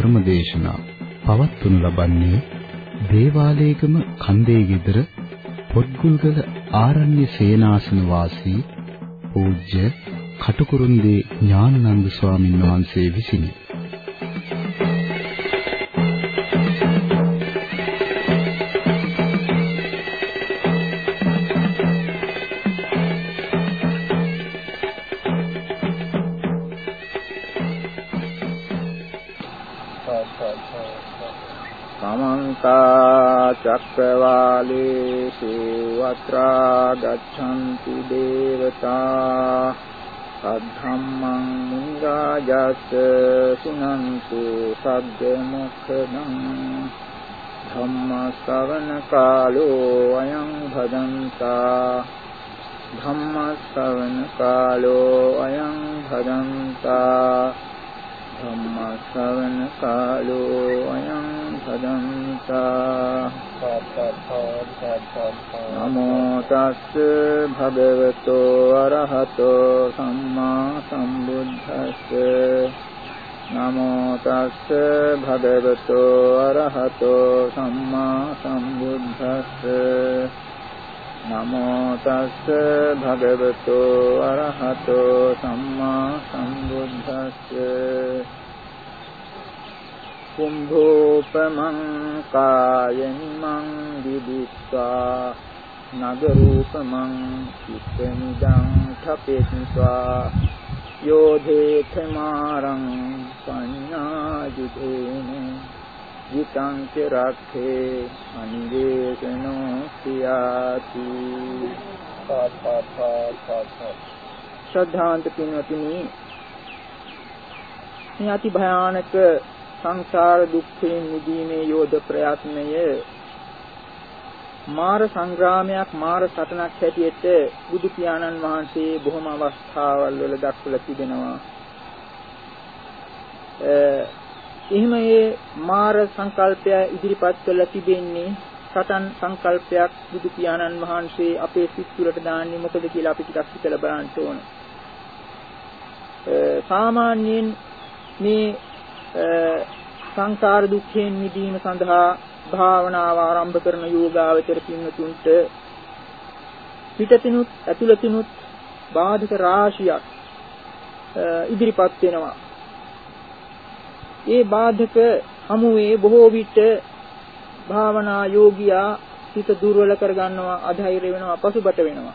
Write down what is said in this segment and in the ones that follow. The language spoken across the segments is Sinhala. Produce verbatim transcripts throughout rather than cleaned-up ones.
ධර්ම දේශනා පවත්වනු ලබන්නේ දේවාලේගම කන්දේ ගෙදර පොත්ගුල්ගල ආරණ්‍ය සේනාසන වාසී පූජ්‍ය කටුකුරුන්දී ඥානানন্দ ස්වාමීන් වහන්සේ විසිනි. චක්කවාලේසු අත්‍රා ගච්ඡන්ති දේවතා සද්ධම්මං මුනි රාජස් සුනන්තු සග්ග මොක්ඛදං ධම්ම ශ්‍රවණ කාලෝ අයං භදන්තා ධම්ම ශ්‍රවණ කාලෝ අයං භදන්තා ධම්ම ශ්‍රවණ කාලෝ අයං භදන්තා නමෝ තස්ස භගවතෝ අරහතෝ සම්මා සම්බුද්දස්ස නමෝ තස්ස භගවතෝ අරහතෝ සම්මා සම්බුද්දස්ස නමෝ තස්ස භගවතෝ අරහතෝ සම්මා සම්බුද්දස්ස කුම්භෝපමං කායනිමං විදිත්වා නගරූපමං චිත්තනිදං ඨපෙත්වා යෝධේතමාරං පඤ්ඤාජිතේන විතං ච රක්ඛේ අනිවේසනෝ සියාති. ශ්‍රද්ධාන්ත පින්වතුනි, මේ අති භයානක සංසාර දුක්ඛයෙන් මිදීමේ යෝධ ප්‍රයත්නය මාර සංග්‍රාමයක්, මාර සටනක් හැටියට බුදු පියාණන් වහන්සේ බොහොම අවස්ථාවල් වල දක්වලා තිබෙනවා. එහෙම මේ මාර සංකල්පය ඉදිරිපත් කරලා තිබෙන්නේ සටන් සංකල්පයක් බුදු පියාණන් වහන්සේ අපේ සිත් තුළට දාන්නේ මොකද කියලා අපි ටිකක් හිතලා බලන්න ඕන. සාමාන්‍යයෙන් මේ සංසාර දුක්ඛයෙන් මිදීම සඳහා භාවනාව ආරම්භ කරන යෝගාවචර පින්තුන්ට පිටතිනුත් ඇතුළතිනුත් බාධක රාශියක් ඉදිරිපත් වෙනවා. ඒ බාධක හමුවේ බොහෝ විට භාවනා යෝගියා හිත දුර්වල කරගන්නවා, අධෛර්ය වෙනවා, පසුබට වෙනවා.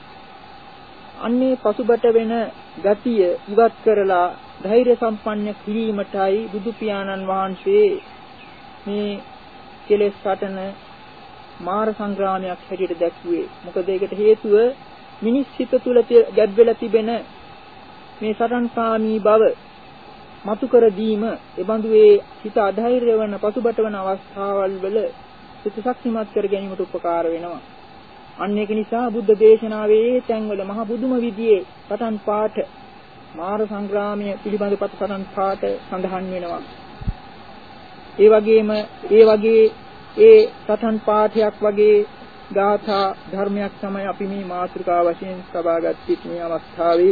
අන්නේ පසුබට වෙන ගතිය ඉවත් කරලා ධෛර්ය සම්පන්න කිරීමටයි බුදු පියාණන් වහන්සේ මේ කෙලෙස් සටන මාර සංග්‍රාමයක් හැටියට දැක්ුවේ. මොකද ඒකට හේතුව මිනිස් හිත තුළ ගැබ් වෙලා තිබෙන මේ සටන්කාමී බව මතු කර දීම. එබඳු ඒ හිත අධෛර්ය වන පසුබට වන අවස්ථාවල් වල සිත ශක්තිමත් කර ගැනීමට උපකාර වෙනවා. අන්න ඒක නිසා බුද්ධ දේශනාවේ තැන්වල මහ බුදුම විදියේ සටන් පාඨ, මාර සංග්‍රාමය පිළිබඳ පටසටන් පාඨ සඳහන් වෙනවා. ඒ වගේම ඒ වගේ ඒ සටන් පාඨයක් වගේ ගාථා ධර්මයක් තමයි අපි මේ මාතෘකාව වශයෙන් සබාගත් මේ අවස්ථාවේ.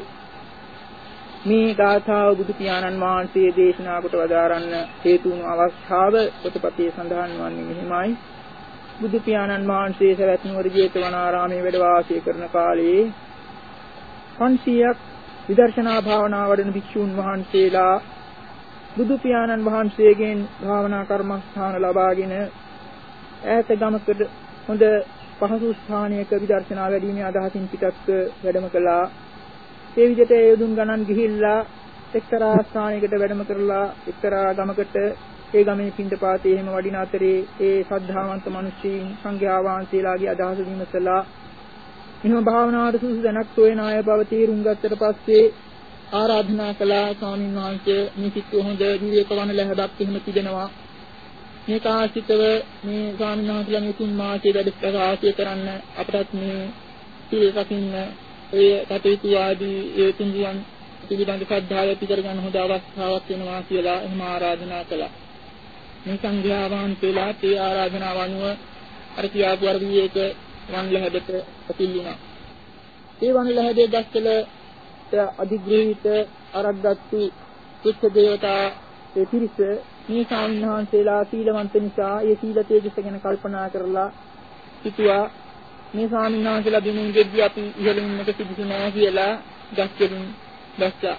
මේ ගාථාව බුදු පියාණන් වහන්සේ දේශනා කොට වදාරන්න හේතු වුණු අවස්ථාව පොතපතේ සඳහන් වන්නේ මෙහිමයි. බුදු පියාණන් වහන්සේ සවැත් නුවර ජේතවනාරාමයේ වැඩ වාසය කරන කාලයේ පන්සියයක් විදර්ශනා භාවනා වඩන භික්ෂූන් වහන්සේලා බුදු පියාණන් වහන්සේගෙන් භාවනා කර්මස්ථාන ලබාගෙන ඈත ගමකට හොඳ පහසු ස්ථානයක විදර්ශනා වැඩීමේ අදහසින් පිටත් වැඩම කළා. ඒ විදිහට ඒ යොදුන් ගණන් ගිහිල්ලා එක්තරා ස්ථානයකට වැඩම කරලා එක්තරා ගමකට ඒ ගමේ පින්ඩපාතේ එහෙම වඩින අතරේ ඒ ශ්‍රද්ධාවන්ත මිනිස්සුන් සංඝයා වහන්සේලාගේ අදහස විමසලා එහෙම භාවනාවට සුසු දැනක් සොයන අය බව තේරුම් ගත්තට පස්සේ ආරාධනා කළා, ස්වාමීන් වහන්සේ මේ සිත් හොඳ විවේක වන ලැබක් එහෙම තිබෙනවා. මේ කාසිතව මේ ස්වාමීන් වහන්සේලා මේ තුන් මාසයේ වැඩ ප්‍රකාශය කරන්න අපටත් මේ පිළිසකින්න ඒ කටයුතු ආදී ඒ තුන්වන් පිළිබඳ ශ්‍රද්ධාව ඇති කරගන්න හොඳ අවස්ථාවක් වෙනවා කියලා එහෙම ආරාධනා කළා. මේ සංඝයා වහන්සේලා ඒ ආරාධනාව අනුව අර කියාපු වර විවේක වන් ලැබෙට ඇතිල්ුණා. ඒ වන් ලැබෙ දැක්කල අධිග්‍රහිත අරගත්තු චිත්ත දේවතා ඒ පිරිස මේ ස්වාමීන් වහන්සේලා සීලවන්ත නිසා ඒ සීල තේජස ගැන කල්පනා කරලා හිතුවා මේ ස්වාමීන් වහන්සේලා බිමින් ගෙද්දී අපි ඉහළින් ඉන්නක සිදුසු නැහැ කියලා ගස්කෙලින් දැස්සා.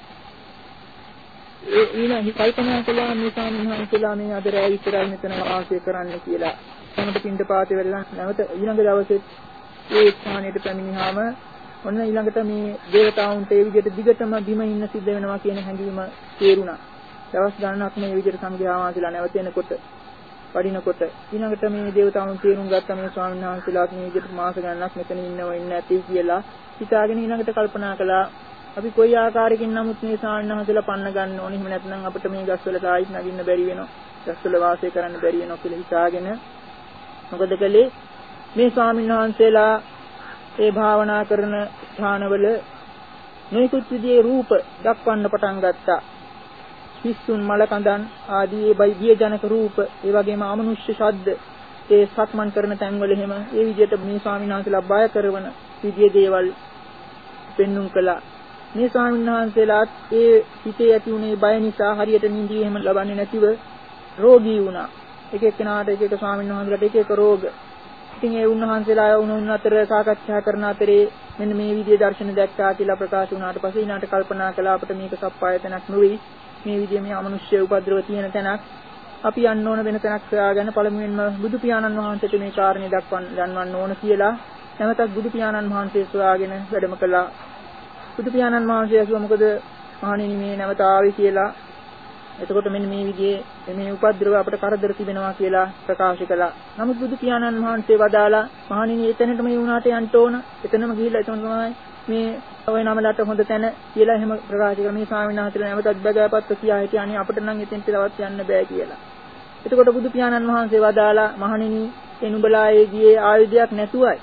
ඒ ඊළඟ කල්පනා කළා මේ ස්වාමීන් වහන්සේලා මේ අද රැය විතරයි මෙතන වාසය කරන්න කියලා. එතනට පින්ඩපාතේ වෙලා නැවත ඊළඟ දවසේ ඒ ස්ථානයට පැමිණියාම ඔන්න ඊළඟට මේ දේවතාවුන්ට ඒ විදිහට දිගටම බිම ඉන්න සිද්ධ වෙනවා කියන හැඟීම තේරුණා. දවස් ගණනක් මේ විදිහට සංඝයා වහන්සේලා නැවත එනකොට වඩිනකොට ඊළඟට මේ දේවතාවුන් තේරුම් ගත්තා මේ ස්වාමීන් වහන්සේලාත් මේ විදිහට මාස ගණනක් මෙතන ඉන්නව ඉන්න ඇති කියලා හිතාගෙන ඊළඟට කල්පනා කළා අපි කොයි ආකාරයකින් නමුත් මේ ස්වාමීන් වහන්සේලා පන්න ගන්න ඕනේ. එහෙම නැත්නම් අපිට මේ ගස්වලට ආයිත් නගින්න බැරි වෙනවා. ගස්වල වාසය කරන්න බැරි වෙනවා කියලා හිතාගෙන මොකද කළේ මේ ස්වාමීන් වහන්සේලා ඒ භාවනා කරන ස්ථානවල නොයෙකුත් විදිහේ රූප දක්වන්න පටන් ගත්තා. පිස්සුන් මලකඳන් ආදී ඒ බියජනක රූප, ඒ වගේම අමනුෂ්‍ය ශබ්ද, ඒ සක්මන් කරන තැන්වල එහෙම ඒ විදිහට මේ ස්වාමීන් වහන්සේලා බය කරන විදිහේ දේවල් පෙන්눔 කළා. මේ ස්වාමීන් වහන්සේලාත් ඒ හිතේ ඇති වුණේ බය නිසා හරියට නිින්දී එහෙම ලබන්නේ නැතිව රෝගී වුණා. එක එක්කෙනාට එක එක ස්වාමීන් වහන්සේලාට එක එක රෝග. ඉතින් ඒ උන්වහන්සේලා වුණ අතර සාකච්ඡා කරන අතරේ මෙන්න මේ විදිහේ දර්ශන දැක්කා කියලා ප්‍රකාශ වුණාට පස්සේ ඊනාට කල්පනා කළා අපිට මේක සප්පායතනක් නෙවෙයි. මේ විදිහේ මේ අමනුෂ්‍ය උපද්‍රව තියෙන තැනක් අපි යන්න ඕන වෙන තැනක් හොයාගෙන පළමුවෙන්ම බුදු පියාණන් වහන්සේට මේ කාරණේ දක්වන්න දන්වන්න ඕන කියලා නැවතත් බුදු පියාණන් වහන්සේ සොයාගෙන වැඩම කළා. බුදු පියාණන් වහන්සේ කිව්වා මොකද මහණෙනි මේ නැවත ආවේ කියලා. එතකොට මෙන්න මේ විදිහේ මේ උපද්‍රව අපට කරදර තිබෙනවා කියලා ප්‍රකාශ කළා. නමුත් බුදු පියාණන් වහන්සේ වදාලා මහණෙනි එතනට මේ වුණාට යන්න ඕන. එතනම ගිහිල්ලා එතන තමයි මේ ඔය නමලට හොඳ තැන කියලා එහෙම ප්‍රකාශ කරලා මේ ස්වාමීන් වහන්සේලා නැවතත් බගෑපත්ත කියා හිටියානේ අපිට නම් එතෙන්ට තවත් යන්න බෑ කියලා. එතකොට බුදු පියාණන් වහන්සේ වදාලා මහණෙනි ඒ නුඹලා ඒ ගියේ ආයුධයක් නැතුවයි.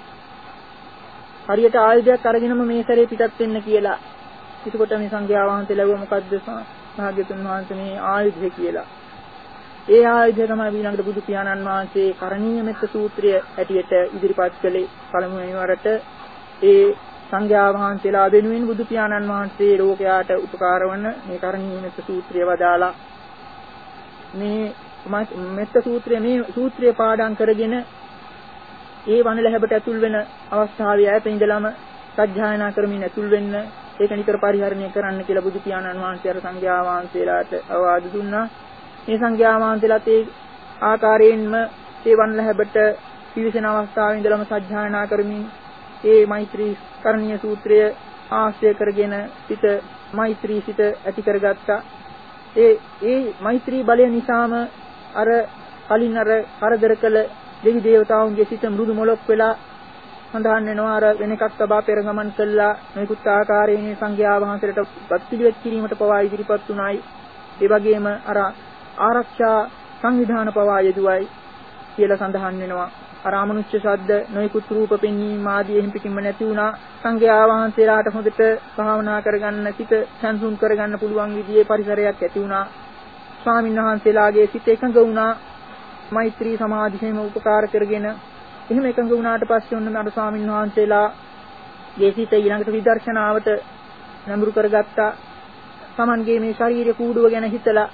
හරියට ආයුධයක් අරගෙනම මේ සැරේ පිටත් වෙන්න කියලා. එතකොට මේ සංඝයා වහන්සේලා ලැබුව මොකද්ද භාග්‍යතුන් වහන්සේ මේ ආයුධය කියලා. ඒ ආයුධය තමයි ඊළඟට බුදු පියාණන් වහන්සේ කරණීය මෙත්ත සූත්‍රය ඇටියට ඉදිරිපත් කළේ. පළමුවෙනි වරට ඒ සංඝයා වහන්සේලා වෙනුවෙන් බුදු පියාණන් වහන්සේ ලෝකයාට උපකාර වන මේ කරණීය මෙත්ත සූත්‍රය වදාලා මේ මෙත්ත සූත්‍රය මේ සූත්‍රය පාඩම් කරගෙන ඒ වනලැහැබට ඇතුල් වෙන අවස්ථාවේ ඈත ඉඳලම සත්‍යයනා කරමින් ඇතුල් වෙන්න ඒක නිතර පරිහරණය කරන්න කියලා බුදු පියාණන් වහන්සේ අර සංඝයා වහන්සේලාට අවවාද දුන්නා. මේ සංඝයා වහන්සේලාත් ඒ ආකාරයෙන්ම ඒ වනලැහැබට පිවිසෙන අවස්ථාවේ ඉඳලම සත්‍යයනා කරමින් ඒ මෛත්‍රී කරණීය සූත්‍රය ආශ්‍රය කරගෙන සිත මෛත්‍රී සිත ඇති කරගත්තා. ඒ ඒ මෛත්‍රී බලය නිසාම අර කලින් අර කරදර කළ දෙවි දේවතාවුන්ගේ සිත මෘදු මොලොක් වෙලා සඳහන් වෙනවා අර වෙන එකක් තබා පෙර ගමන් කළා මේකුත් ආකාරයෙන් සංඝයා වහන්සේට පත්පිළිවෙත් කිරීමට පවා ඉදිරිපත් උනායි. ඒ වගේම අර ආරක්ෂා සංවිධාන පවා යෙදුවයි කියලා සඳහන් වෙනවා. අර අමනුෂ්‍ය ශබ්ද නොයෙකුත් රූප පෙන්වීම ආදී එහෙම් පිටින්ම නැති වුණා. සංඝයා වහන්සේලාට හොඳට භාවනා කරගන්න සිත සංසුන් කරගන්න පුළුවන් විදිහේ පරිසරයක් ඇති වුණා. ස්වාමීන් වහන්සේලාගේ සිත එකඟ වුණා. මෛත්‍රී සමාධියෙන් උපකාර කරගෙන එහෙම එකඟ වුණාට පස්සේ ඔන්න අර ස්වාමීන් වහන්සේලා ගේ සිත ඊළඟට විදර්ශනාවට නඹුරු කරගත්තා. Tamanගේ මේ ශරීර කූඩුව ගැන හිතලා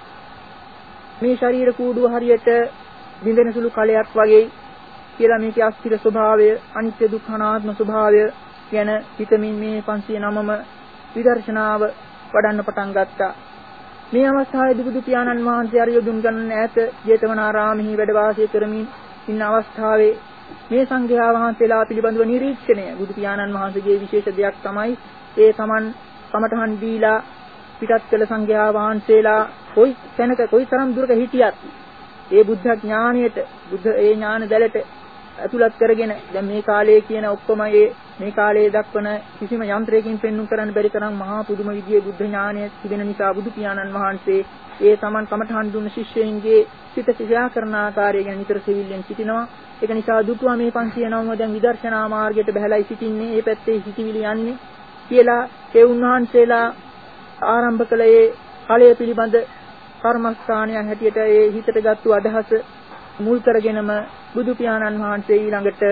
මේ ශරීර කූඩුව හරියට බිඳෙන සුළු කලයක් වගේ කියලා මේකේ අස්තිර ස්වභාවය, අනිත්‍ය දුක්ඛ අනාත්ම ස්වභාවය ගැන හිතමින් මේ පන්සිය නවම විදර්ශනාව වඩන්න පටන් ගත්තා. මේ අවස්ථාවේදී බුදු පියාණන් වහන්සේ අර යොදුන් ගන්න ඈත ජේතවනාරාමෙහි වැඩ වාසය කරමින් ඉන්න අවස්ථාවේ මේ සංඝයා වහන්සේලා පිළිබඳව නිරීක්ෂණය බුදු පියාණන් වහන්සේගේ විශේෂ දෙයක් තමයි ඒ Taman කමඨහන් දීලා පිටත් කළ සංඝයා වහන්සේලා කොයි තැනක කොයි තරම් දුරක හිටියත් ඒ බුද්ධ ඥාණයට බුද්ධ ඒ ඥාන දැලට අතුලත් කරගෙන දැන් මේ කාලයේ කියන ඔක්කොම මේ මේ කාලයේ දක්වන කිසිම යන්ත්‍රයකින් පෙන්වන්න කරන්න බැරි තරම් මහා පුදුම විදියේ බුද්ධ ඥානය තිබෙන නිසා බුදු පියාණන් වහන්සේ ඒ Taman කමඨහන් දුන්න ශිෂ්‍යයින්ගේ සිත සියා කරන ආකාරය ගැන නිතර සිවිල්ලෙන් සිටිනවා. ඒක නිසා දුටුවා මේ පන්සිය නවම දැන් විදර්ශනා මාර්ගයට බහැලයි සිටින්නේ. මේ පැත්තේ සිටිවිලි යන්නේ කියලා ඒ උන්වහන්සේලා ආරම්භ කළ ඒ ඵලය පිළිබඳ කර්මස්ථානයන් හැටියට ඒ හිතට ගත්තු අදහස මුල් කරගෙනම බුදු පියාණන් වහන්සේ ඊළඟට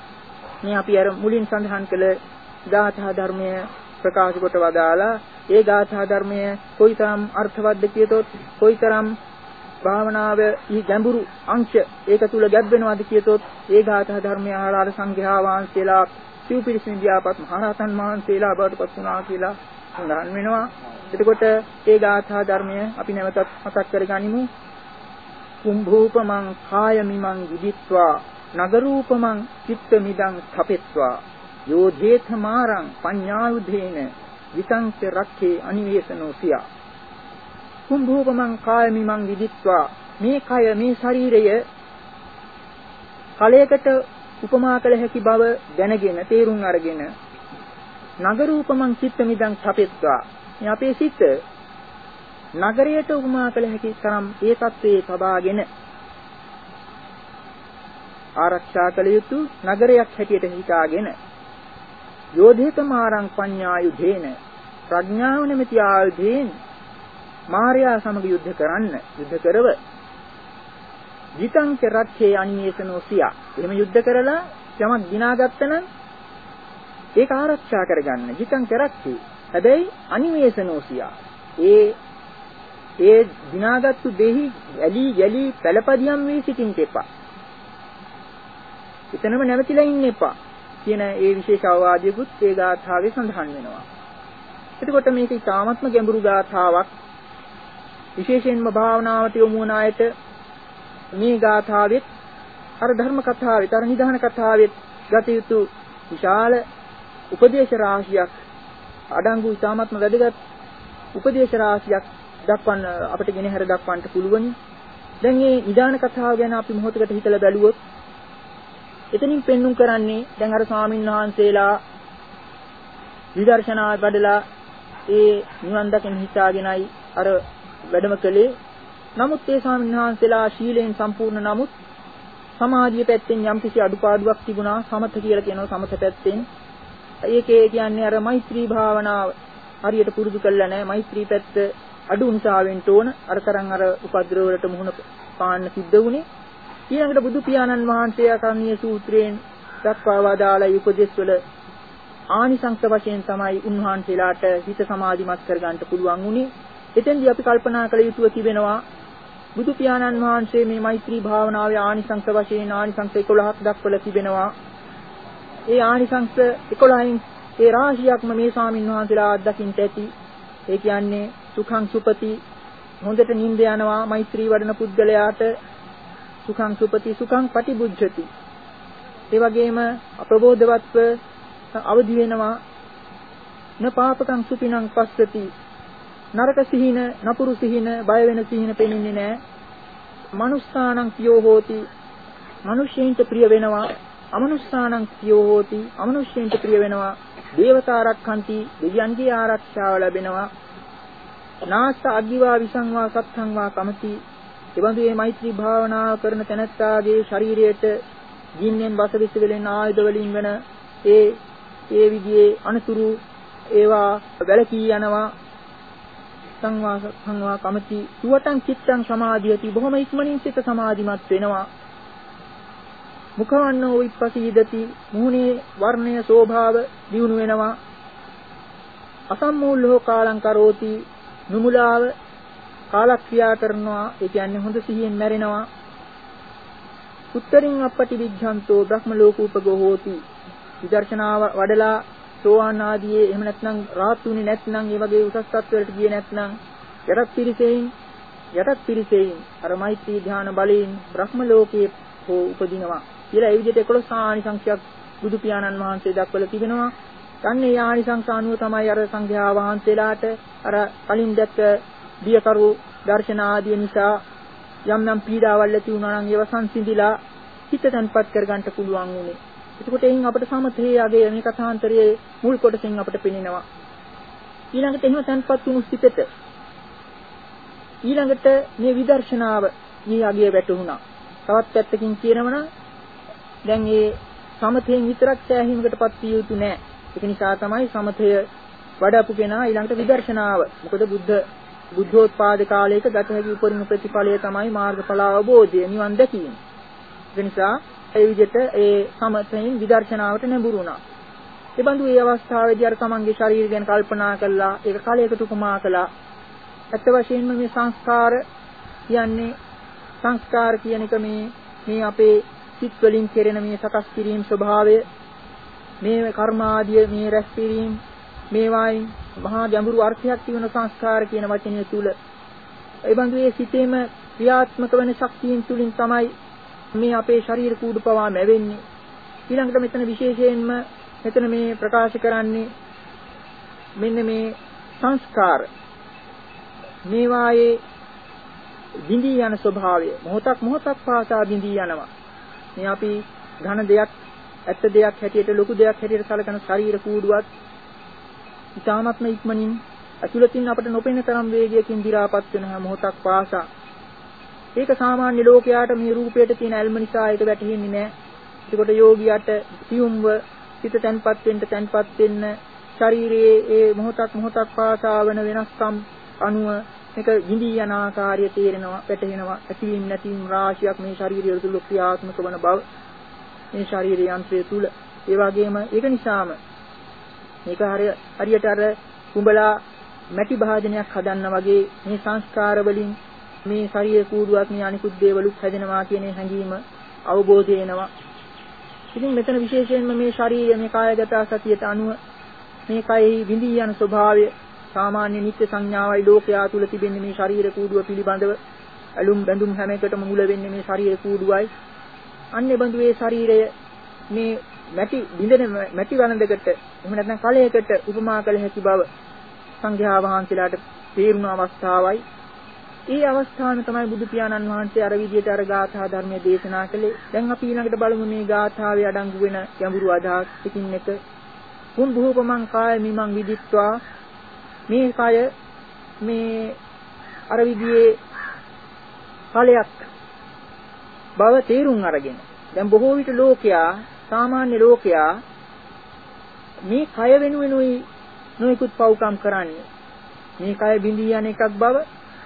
මේ අපි අර මුලින් සඳහන් කළ ගාථා ධර්මය ප්‍රකාශ කොට වදාලා ඒ ගාථා ධර්මය කොයිතරම් අර්ථවත්ද කියතොත් කොයිතරම් භාවනාවේ ගැඹුරු අංශ ඒක තුල ගැබ් වෙනවාද කියතොත් ඒ ගාථා ධර්මය අහලා සංඝයා වහන්සේලා සිව්පිරිසින් ව්‍යාපත් මහරහතන් වහන්සේලා බවට පත් වුණා කියලා සඳහන් වෙනවා. එතකොට ඒ ගාථා ධර්මය අපි නැවතත් මතක් කරගනිමු. කුම්භූපමං කායමිමං විදිත්වා නගරූපමං චිත්තමිදං තපෙත්වා යෝධේත මාරං පඤ්ඤායුධේන විසංච රක්ඛේ අනිවේසනෝ සියා. කුම්භූපමං කායමිමං විදිත්වා මේ කය මේ ශරීරය කලයකට උපමා කළ හැකි බව දැනගෙන තේරුම් අරගෙන නගරූපමං චිත්තමිදං තපෙත්වා මේ අපේ සිත නගරයට උපමා කළ හැකි තරම් ඒ තත්ත්වයේ තබාගෙන ආරක්ෂා කළ යුතු නගරයක් හැටියට හිතාගෙන යෝධේත මාරං පඤ්ඤායුධේන ප්‍රඥාව නැමැති ආයුධයෙන් මාර්යා සමග යුද්ධ කරන්න යුද්ධ කරව විතං රක්ඛේ අනිවේසනෝ සියා. එහෙම යුද්ධ කරලා යමක් දිනාගත්ත නම් ඒක ආරක්ෂා කරගන්න විතං රක්ඛේ. හැබැයි අනිවේසනෝ සියා. ඒ ඒ දිනාගත්තු දෙහි ඇලි යලි පළපදියම් වී සිටින්න එපා. එතනම නැවතිලා ඉන්න එපා කියන ඒ විශේෂ අවවාදයකුත් ඒ ගාථාවේ සඳහන් වෙනවා. එතකොට මේක ඉතාමත්ම ගැඹුරු ගාථාවක්. විශේෂයෙන්ම භාවනාවට යොමු වන අයට මේ ගාථාවෙත් අර ධර්ම කතාවෙත් අර නිධාන කතාවෙත් ගත යුතු විශාල උපදේශ රාශියක් අඩංගු ඉතාමත්ම වැදගත් උපදේශ රාශියක් දක්වන්න අපිට ගෙන හැර දක්වන්න පුළුවනි. දැන් මේ නිධාන කතාව ගැන අපි මොහොතකට හිතලා බැලුවොත් එතනින් පෙන්눔 කරන්නේ දැන් අර ස්වාමීන් වහන්සේලා විදර්ශනා වඩලා ඒ නිවන් දකින්න හිතාගෙනයි අර වැඩම කළේ. නමුත් ඒ ස්වාමීන් වහන්සේලා ශීලයෙන් සම්පූර්ණ නමුත් සමාධිය පැත්තෙන් යම්කිසි අඩුපාඩුවක් තිබුණා. සමත කියලා කියනවා සමත පැත්තෙන්. ඒකේ කියන්නේ අර මෛත්‍රී භාවනාව හරියට පුරුදු කළා නැහැ. මෛත්‍රී පැත්ත අඩු නිසාවෙන් තෝන අර තරම් අර උපද්‍රව වලට මුහුණ පාන්න සිද්ධ වුණේ. ඊළඟට බුදු පියාණන් වහන්සේ අකරණීය සූත්‍රයෙන් දක්වා වදාළ උපදේශ වල ආනිසංස වශයෙන් තමයි උන්වහන්සේලාට හිත සමාධිමත් කරගන්න පුළුවන් වුණේ. එතෙන්දී අපි කල්පනා කළ යුතුව තිබෙනවා බුදු පියාණන් වහන්සේ මේ මෛත්‍රී භාවනාවේ ආනිසංස වශයෙන් ආනිසංස එකොළහක් දක්වලා තිබෙනවා. ඒ ආනිසංස එකොළහෙන් ඒ රාශියක්ම මේ ස්වාමීන් වහන්සේලා අත්දකින්න ඇති. ඒ කියන්නේ සුඛං සුපති හොඳට නිින්ද යනවා මෛත්‍රී වඩන පුද්ගලයාට සුඛං සුපති සුඛං පටිබුද්ධති. ඒ වගේම අප්‍රබෝධවත්ව අවදි වෙනවා න පාපකං සුපිනං පස්සති. නරක සිහින නපුරු සිහින බය වෙන සිහින පෙනෙන්නේ නැහැ. මනුස්සානං පියෝ හෝති මිනිසෙයින්ට ප්‍රිය වෙනවා. අමනුස්සානං පියෝ හෝති අමනුෂ්‍යයින්ට ප්‍රිය වෙනවා. දේවතාරක්ඛන්ති දෙවියන්ගේ ආරක්ෂාව ලැබෙනවා. නාස්ස අග්ගිවා විසංවා සත්සංවා කමති. එවන්දු මේ මෛත්‍රී භාවනාව කරන තැනැත්තාගේ ශරීරයට ජීන්ෙන් වසවිස වෙලෙන ආයුධ වලින් වෙන ඒ ඒ විදිහේ අනතුරු ඒවා වැළකී යනවා. සංවා සංවා කමති සුවතං චිත්තං සමාධියති බොහොම ඉක්මනින් සිත සමාධිමත් වෙනවා. මුඛවන්නෝ විපස්සීදති මුහුණේ වර්ණය शोभाව දියුණු වෙනවා. අසම්මූලෝ කාලං කරෝති නුමුලාව කාලක්‍රියා කරනවා. ඒ කියන්නේ හොඳ සිහියෙන් මැරෙනවා. උත්තරින් අපටි විඥාන්තෝ බ්‍රහ්ම ලෝකූපගෝ හෝති. විදර්ශනාව වඩලා සෝවාන් ආදී එහෙම නැත්නම් රාහතුනි නැත්නම් ඒ වගේ උසස් තත්ත්වවලට ගියේ නැත්නම් යටත් පිරිසෙයින් යටත් පිරිසෙයින් අර මෛත්‍රී ධ්‍යාන බලයෙන් බ්‍රහ්ම ලෝකයේ හෝ උපදිනවා කියලා ඒ විදිහට එකොළොස් ආනිසංසයක් බුදු පියාණන් වහන්සේ දක්වලා තිබෙනවා. අන්නේ ඒ ආනිසංස අනුව තමයි අර සංඝයා වහන්සේලාට අර කලින් දැක්ක බියකරු දර්ශන ආදී නිසා යම් යම් පීඩාවල් ඇති වුණා නම් ඒව සංසිඳිලා හිත තන්පත් කරගන්න පුළුවන් වුණේ. එතකොට එයින් අපිට සමතේ යගේ මේ කථාන්තරයේ මුල් කොටසෙන් අපිට පෙනෙනවා. ඊළඟට එහෙම තන්පත් වුණු සිතට ඊළඟට මේ විදර්ශනාව මේ යගේ වැටුණා. තවත් පැත්තකින් කියනවනම් දැන් මේ සමතෙන් විතරක් සෑහීමකටපත් විය යුතු නෑ. ඒක නිසා තමයි සමතය වඩපු කෙනා ඊළඟට විදර්ශනාව. මොකද බුද්ධ බුද්ධෝත්පාද කාලයක ගත හැකි උපරිම ප්‍රතිඵලය තමයි මාර්ගඵල අවබෝධය නිවන් දැකීම. ඒ නිසා ඒ විදිහට ඒ සමතෙන් විදර්ශනාවට නැඹුරු වුණා. ඒ බඳු ඒ අවස්ථාවේදී අර තමන්ගේ ශරීරය ගැන කල්පනා කළා. ඒක කලයකට උපමා කළා. ඇත්ත වශයෙන්ම මේ සංස්කාර කියන්නේ සංස්කාර කියන එක මේ මේ අපේ සිත් වලින් කෙරෙන මේ සකස් කිරීම ස්වභාවය මේ කර්මාදිය මේ රැස් කිරීම මේවායින් මහා ගැඹුරු අර්ථයක් තිබෙන සංස්කාර කියන වචනය තුල ඒ බඳු ඒ සිතේම ක්‍රියාත්මක වෙන ශක්තියින් තුලින් තමයි මේ අපේ ශරීර කූඩු පවා මැවෙන්නේ. ඊළඟට මෙතන විශේෂයෙන්ම මෙතන මේ ප්‍රකාශ කරන්නේ මෙන්න මේ සංස්කාර මේවායේ බිඳී යන ස්වභාවය මොහොතක් මොහොතක් පාසා බිඳී යනවා. මේ අපි ඝන දෙයක් ඇත්ත දෙයක් හැටියට ලොකු දෙයක් හැටියට සැලකන ශරීර කූඩුවත් ඉතාමත්ම ඉක්මනින් අතුලතින් අපට නොපෙනෙන තරම් වේගයකින් දි รา පත් වෙන හැම මොහොතක් පාසා ඒක සාමාන්‍ය ලෝකයාට මේ රූපයට තියෙන ඇල්ම නිසා ඒක වැටහෙන්නේ නැහැ. ඒකට යෝගියාට සියුම්ව සිත තැන්පත් වෙන්න තැන්පත් වෙන්න ශරීරයේ ඒ මොහොතක් මොහොතක් පාසා වන වෙනස්කම් අනුව මේක විඳී යන ආකාරය තේරෙනවා වැටහෙනවා. ඇතිවීම නැතිවීම රාශියක් මේ ශරීරය තුළ ක්‍රියාත්මක වන බව මේ ශරීරයේ යන්ත්‍රය තුල ඒ වගේම ඒක නිසාම මේක හරියට අර කුඹලා මැටි භාජනයක් හදන්න වගේ මේ සංස්කාර වලින් මේ ශරීර කූඩුවක් මේ අනිකුත් දේවලුත් හැදෙනවා කියන හැඟීම අවබෝධ වෙනවා. ඉතින් මෙතන විශේෂයෙන්ම මේ ශරීරය මේ කායගත සතියට අනුව මේ කයෙහි විඳී යන ස්වභාවය සාමාන්‍ය නිත්‍ය සංඥාවයි ලෝකයා තුල තිබෙන්නේ මේ ශරීර කූඩුව පිළිබඳව ඇලුම් බැඳුම් හැම එකටම මුල වෙන්නේ මේ ශරීර කූඩුවයි. අන්නේ බඳු ඒ ශරීරය මේ මැටි බිඳෙන මැටි වළඳකට එහෙම නැත්නම් කලයකට උපමා කළ හැකි බව සංඝයා වහන්සේලාට තේරුණ අවස්ථාවයි. ඒ අවස්ථාවේ තමයි බුදු පියාණන් වහන්සේ අර විදියට අර ගාථා ධර්මයේ දේශනා කළේ. දැන් අපි ඊළඟට බලමු මේ ගාථාවේ අඩංගු වෙන ගැඹුරු අදහස් පිටින් එක. කුම් භූපමං කාය මිමං විදිත්වා මේ කය මේ අර විදියේ ඵලයක් බව තේරුම් අරගෙන දැන් බොහෝ විට ලෝකයා සාමාන්‍ය ලෝකයා මේ කය වෙනුවෙනුයි නොයෙකුත් පව්කම් කරන්නේ. මේ කය බිඳී යන එකක් බව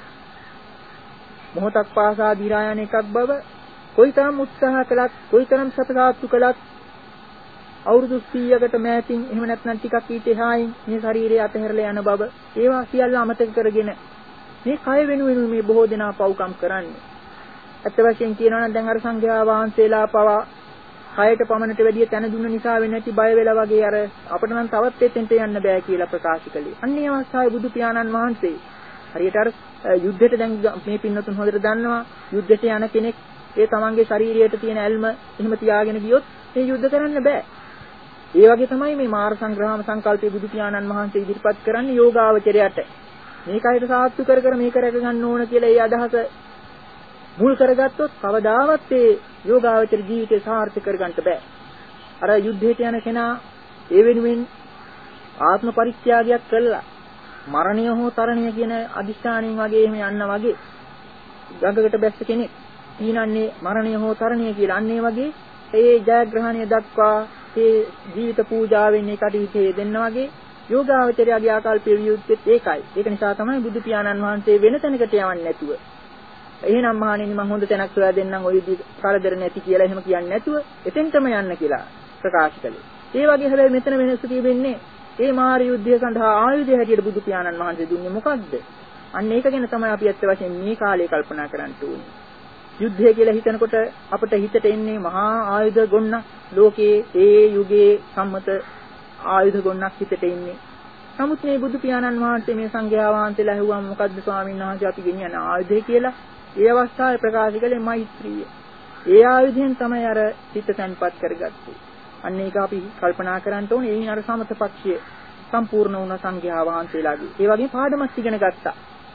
මොහොතක් පාසා දි รา යන එකක් බව කොයිතරම් උත්සාහ කළත් කොයිතරම් සපසාත්තු කළත් අවුරුදු සීයකට මෑතින් එහෙම නැත්නම් ටිකක් ඊට එහායින් මේ ශරීරය අතහැරලා යන බව ඒවා සියල්ල අමතක කරගෙන මේ කය වෙනුවෙන් මේ බොහෝ දෙනා පව්කම් කරන්නේ. අත් වශයෙන් කියනවා නම් දැන් අර සංඝයා වහන්සේලා පවා කයට පමණට වැඩිය තැන දුන්න නිසා වෙන්නේ නැති බය වෙලා වගේ අර අපිට නම් තවත් එතෙන්ට යන්න බෑ කියලා ප්‍රකාශ කළේ. අන්නේ අවස්ථාවේ බුදු පියාණන් වහන්සේ හරියට අර යුද්ධයට දැන් මේ පින්නතුන් හොඳට දන්නවා යුද්ධයට යන කෙනෙක් ඒ තමන්ගේ ශරීරයට තියෙන ඇල්ම එහෙම තියාගෙන ගියොත් ඒ යුද්ධ කරන්න බෑ. ඒ වගේ තමයි මේ මාර සංග්‍රහම සංකල්පයේ බුදු පියාණන් වහන්සේ ඉදිරිපත් කරන්නේ යෝගාවචරයට. මේකයිට සාත්තු කර කර මේක රැක ගන්න ඕන කියලා ඒ අදහස මුල් කරගත්තොත් කවදාවත් ඒ යෝගාවචර ජීවිතේ සාර්ථක කරගන්න බෑ. අර යුද්ධයට යන කෙනා ඒ වෙනුවෙන් ආත්ම පරිත්‍යාගයක් කළා. මරණය හෝ තරණය කියන අදිෂ්ඨානයෙන් වගේ එහෙම යන්න වගේ ගඟකට බැස්ස කෙනෙක් ඊනන්නේ මරණය හෝ තරණය කියලා අන්නේ වගේ ඒ ජයග්‍රහණය දක්වා ඒ ජීවිත පූජාවෙන් ඒ කටයුතු දෙන්න වගේ යෝගාවචරයාගේ ආකල්පයේ වියුත්තේත් ඒකයි. ඒක නිසා තමයි බුදු පියාණන් වහන්සේ වෙන තැනකට යවන්නේ නැතුව. එහෙනම් මහණෙනි මම හොඳ තැනක් සොයා දෙන්නම් ඔය විදිහට කරදර නැති කියලා එහෙම කියන්නේ නැතුව එතෙන්ටම යන්න කියලා ප්‍රකාශ කළේ. ඒ වගේ හැබැයි මෙතන වෙනස තියෙන්නේ ඒ මාර යුද්ධය සඳහා ආයුධය හැටියට බුදු පියාණන් වහන්සේ දුන්නේ මොකක්ද? අන්න ඒක ගැන තමයි අපි ඇත්ත වශයෙන් මේ කාලේ කල්පනා කරන්න ඕනේ. යුද්ධය කියලා හිතනකොට අපිට හිතට එන්නේ මහා ආයුධ ගොන්නක්. ලෝකයේ ඒ යුගයේ සම්මත ආයුධ ගොන්නක් හිතට එන්නේ. නමුත් මේ බුදු පියාණන් වහන්සේ මේ සංඝයා වහන්සේලා ඇහුවා මොකද්ද ස්වාමීන් වහන්සේ අපි ගෙනියන ආයුධය කියලා? ඒ අවස්ථාවේ ප්‍රකාශ කළේ මෛත්‍රිය. ඒ ආයුධයෙන් තමයි අර හිත තැන්පත් කරගත්තේ. අන්න ඒක අපි කල්පනා කරන්න ඕනේ. එයින් අර සමත පක්ෂය සම්පූර්ණ වුණ සංඝයා වහන්සේලාගේ. ඒ වගේ පාඩමක් ඉගෙන ගත්තා.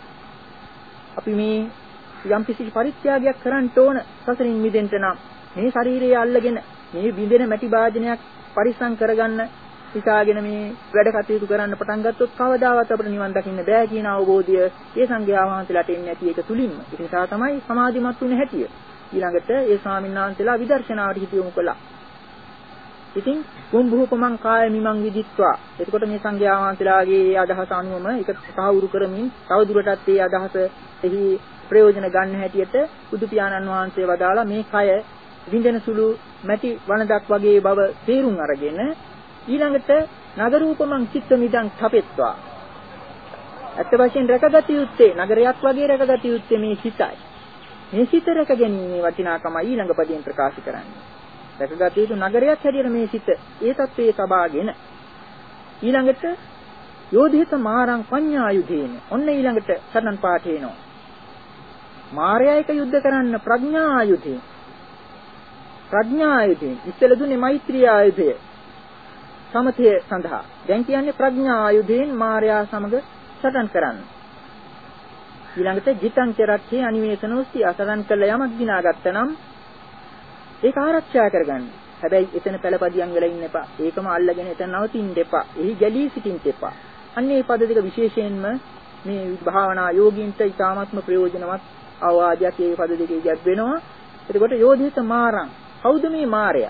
අපි මේ යම් කිසි පරිත්‍යාගයක් කරන්න ඕන සසරින් මිදෙන්න නම් මේ ශරීරය අල්ලගෙන මේ බිඳෙන මැටි භාජනයක් පරිස්සම් කරගන්න හිතාගෙන මේ වැඩ කටයුතු කරන්න පටන් ගත්තොත් කවදාවත් අපිට නිවන් දකින්න බෑ කියන අවබෝධය ඒ සංඝයා වහන්සේලාට එන්නේ නැති එක තුලින්ම. ඒ නිසා තමයි සමාධිමත් වුනේ හැටිය. ඊළඟට ඒ ස්වාමීන් වහන්සේලා විදර්ශනාවට හිත යොමු කළා. ඉතින් කුම් භූපමං කාය මිමං විදිත්වා. එතකොට මේ සංඝයා වහන්සේලාගේ අදහස අනුවම ඒක සාහවුරු කරමින් තවදුරටත් මේ අදහස එහි ප්‍රයෝජන ගන්න හැටියට බුදු පියාණන් වහන්සේ වදාලා මේ කය විඳින සුළු මැටි වනදක් වගේ බව තේරුම් අරගෙන ඊළඟට නගරූපමං චිත්ත මිදං තපෙත්වා. අත් වශයෙන් රැකගත යුත්තේ නගරයක් වගේ රැකගත යුත්තේ මේ සිතයි. මේ සිත රැක ගැනීමේ වටිනාකම ඊළඟ පදයෙන් ප්‍රකාශ කරන්නේ. රැකගත යුතු නගරයක් හැටියට මේ සිත ඒ தත්ත්වයේ සබාගෙන ඊළඟට යෝධිත මාරං පඤ්ඤායුධේන ඔන්න ඊළඟට සරණ පාඨ එනවා. මාරයා එක යුද්ධ කරන්න ප්‍රඥා ආයුධේ. ප්‍රඥා ආයුධේ ඉස්සෙල්ල දුන්නේ මෛත්‍රී ආයුධය. සමතය සඳහා. දැන් කියන්නේ ප්‍රඥා ආයුධයෙන් මාරයා සමග සටන් කරන්න. ඊළඟට ජිතං චරච්චේ අනිවේසනෝස්ති අසරණ කළ යමක් දිනාගත්ත නම් ඒක ආරක්ෂා කරගන්න. හැබැයි එතන පළපදියම් වෙලා ඉන්න එපා. ඒකම අල්ලගෙන එතන නවතින්න එපා. එහි ගැලී සිටින්න එපා. අන්න මේ පද දෙක විශේෂයෙන්ම මේ භාවනා යෝගීන්ට ඉතාමත්ම ප්‍රයෝජනවත් අවවාදයක් මේ පද දෙකේ ඉගත් වෙනවා. එතකොට යෝධිත මාරං කවුද මේ මාරයා?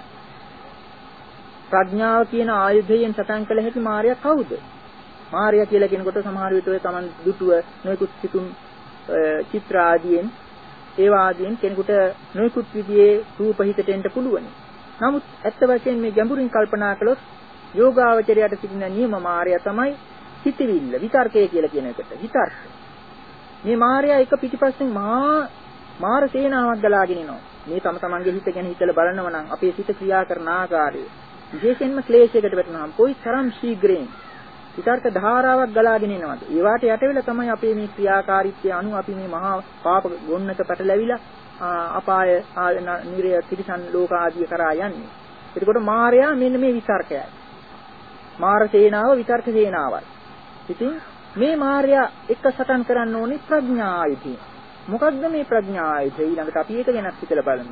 ප්‍රඥාව කියන ආයුධයෙන් සටන් කළ හැකි මාරයා කවුද? මාරයා කියලා කෙනෙකුට සමහර විට ඔය Taman දුටුව නොයෙකුත් සිතුම් චිත්‍ර ආදීන් ඒවා ආදීන් කෙනෙකුට නොයෙකුත් විදිහේ රූප හිතට එන්න පුළුවන්. නමුත් ඇත්ත වශයෙන් මේ ගැඹුරින් කල්පනා කළොත් යෝගාවචරයට සිටින නියම මායя තමයි හිතවිල්ල විතර්කය කියලා කියන එකට. විතර්ක. මේ මායя එක පිටිපස්සෙන් මහා මාර සේනාවක් ගලාගෙන එනවා. මේ තම තමන්ගේ හිත ගැන හිතලා බලනවා නම් අපේ සිත ක්‍රියා කරන ආකාරය විශේෂයෙන්ම ක්ලේශයකට වැටෙනවාම කොයි තරම් ශීඝ්‍රයෙන් විතර්ක ධාරාවක් ගලාගෙන එනවද? ඒවට යට වෙලා තමයි අපේ මේ ක්‍රියාකාරීත්වය අනුව අපි මේ මහා පාප ගොන්නක පැටලැවිලා අපාය නිරය තිරිසන් ලෝක ආදී කරා යන්නේ. එතකොට මායя මෙන්න මේ විතර්කයයි. මාර සේනාව විතර්ක සේනාවයි. ඉතින් මේ මායя එක සටන් කරන්න ඕනේ ප්‍රඥා ආයුධය. මොකක්ද මේ ප්‍රඥා ආයුධය? ඊළඟට අපි ඒක ගැන හිතලා බලමු.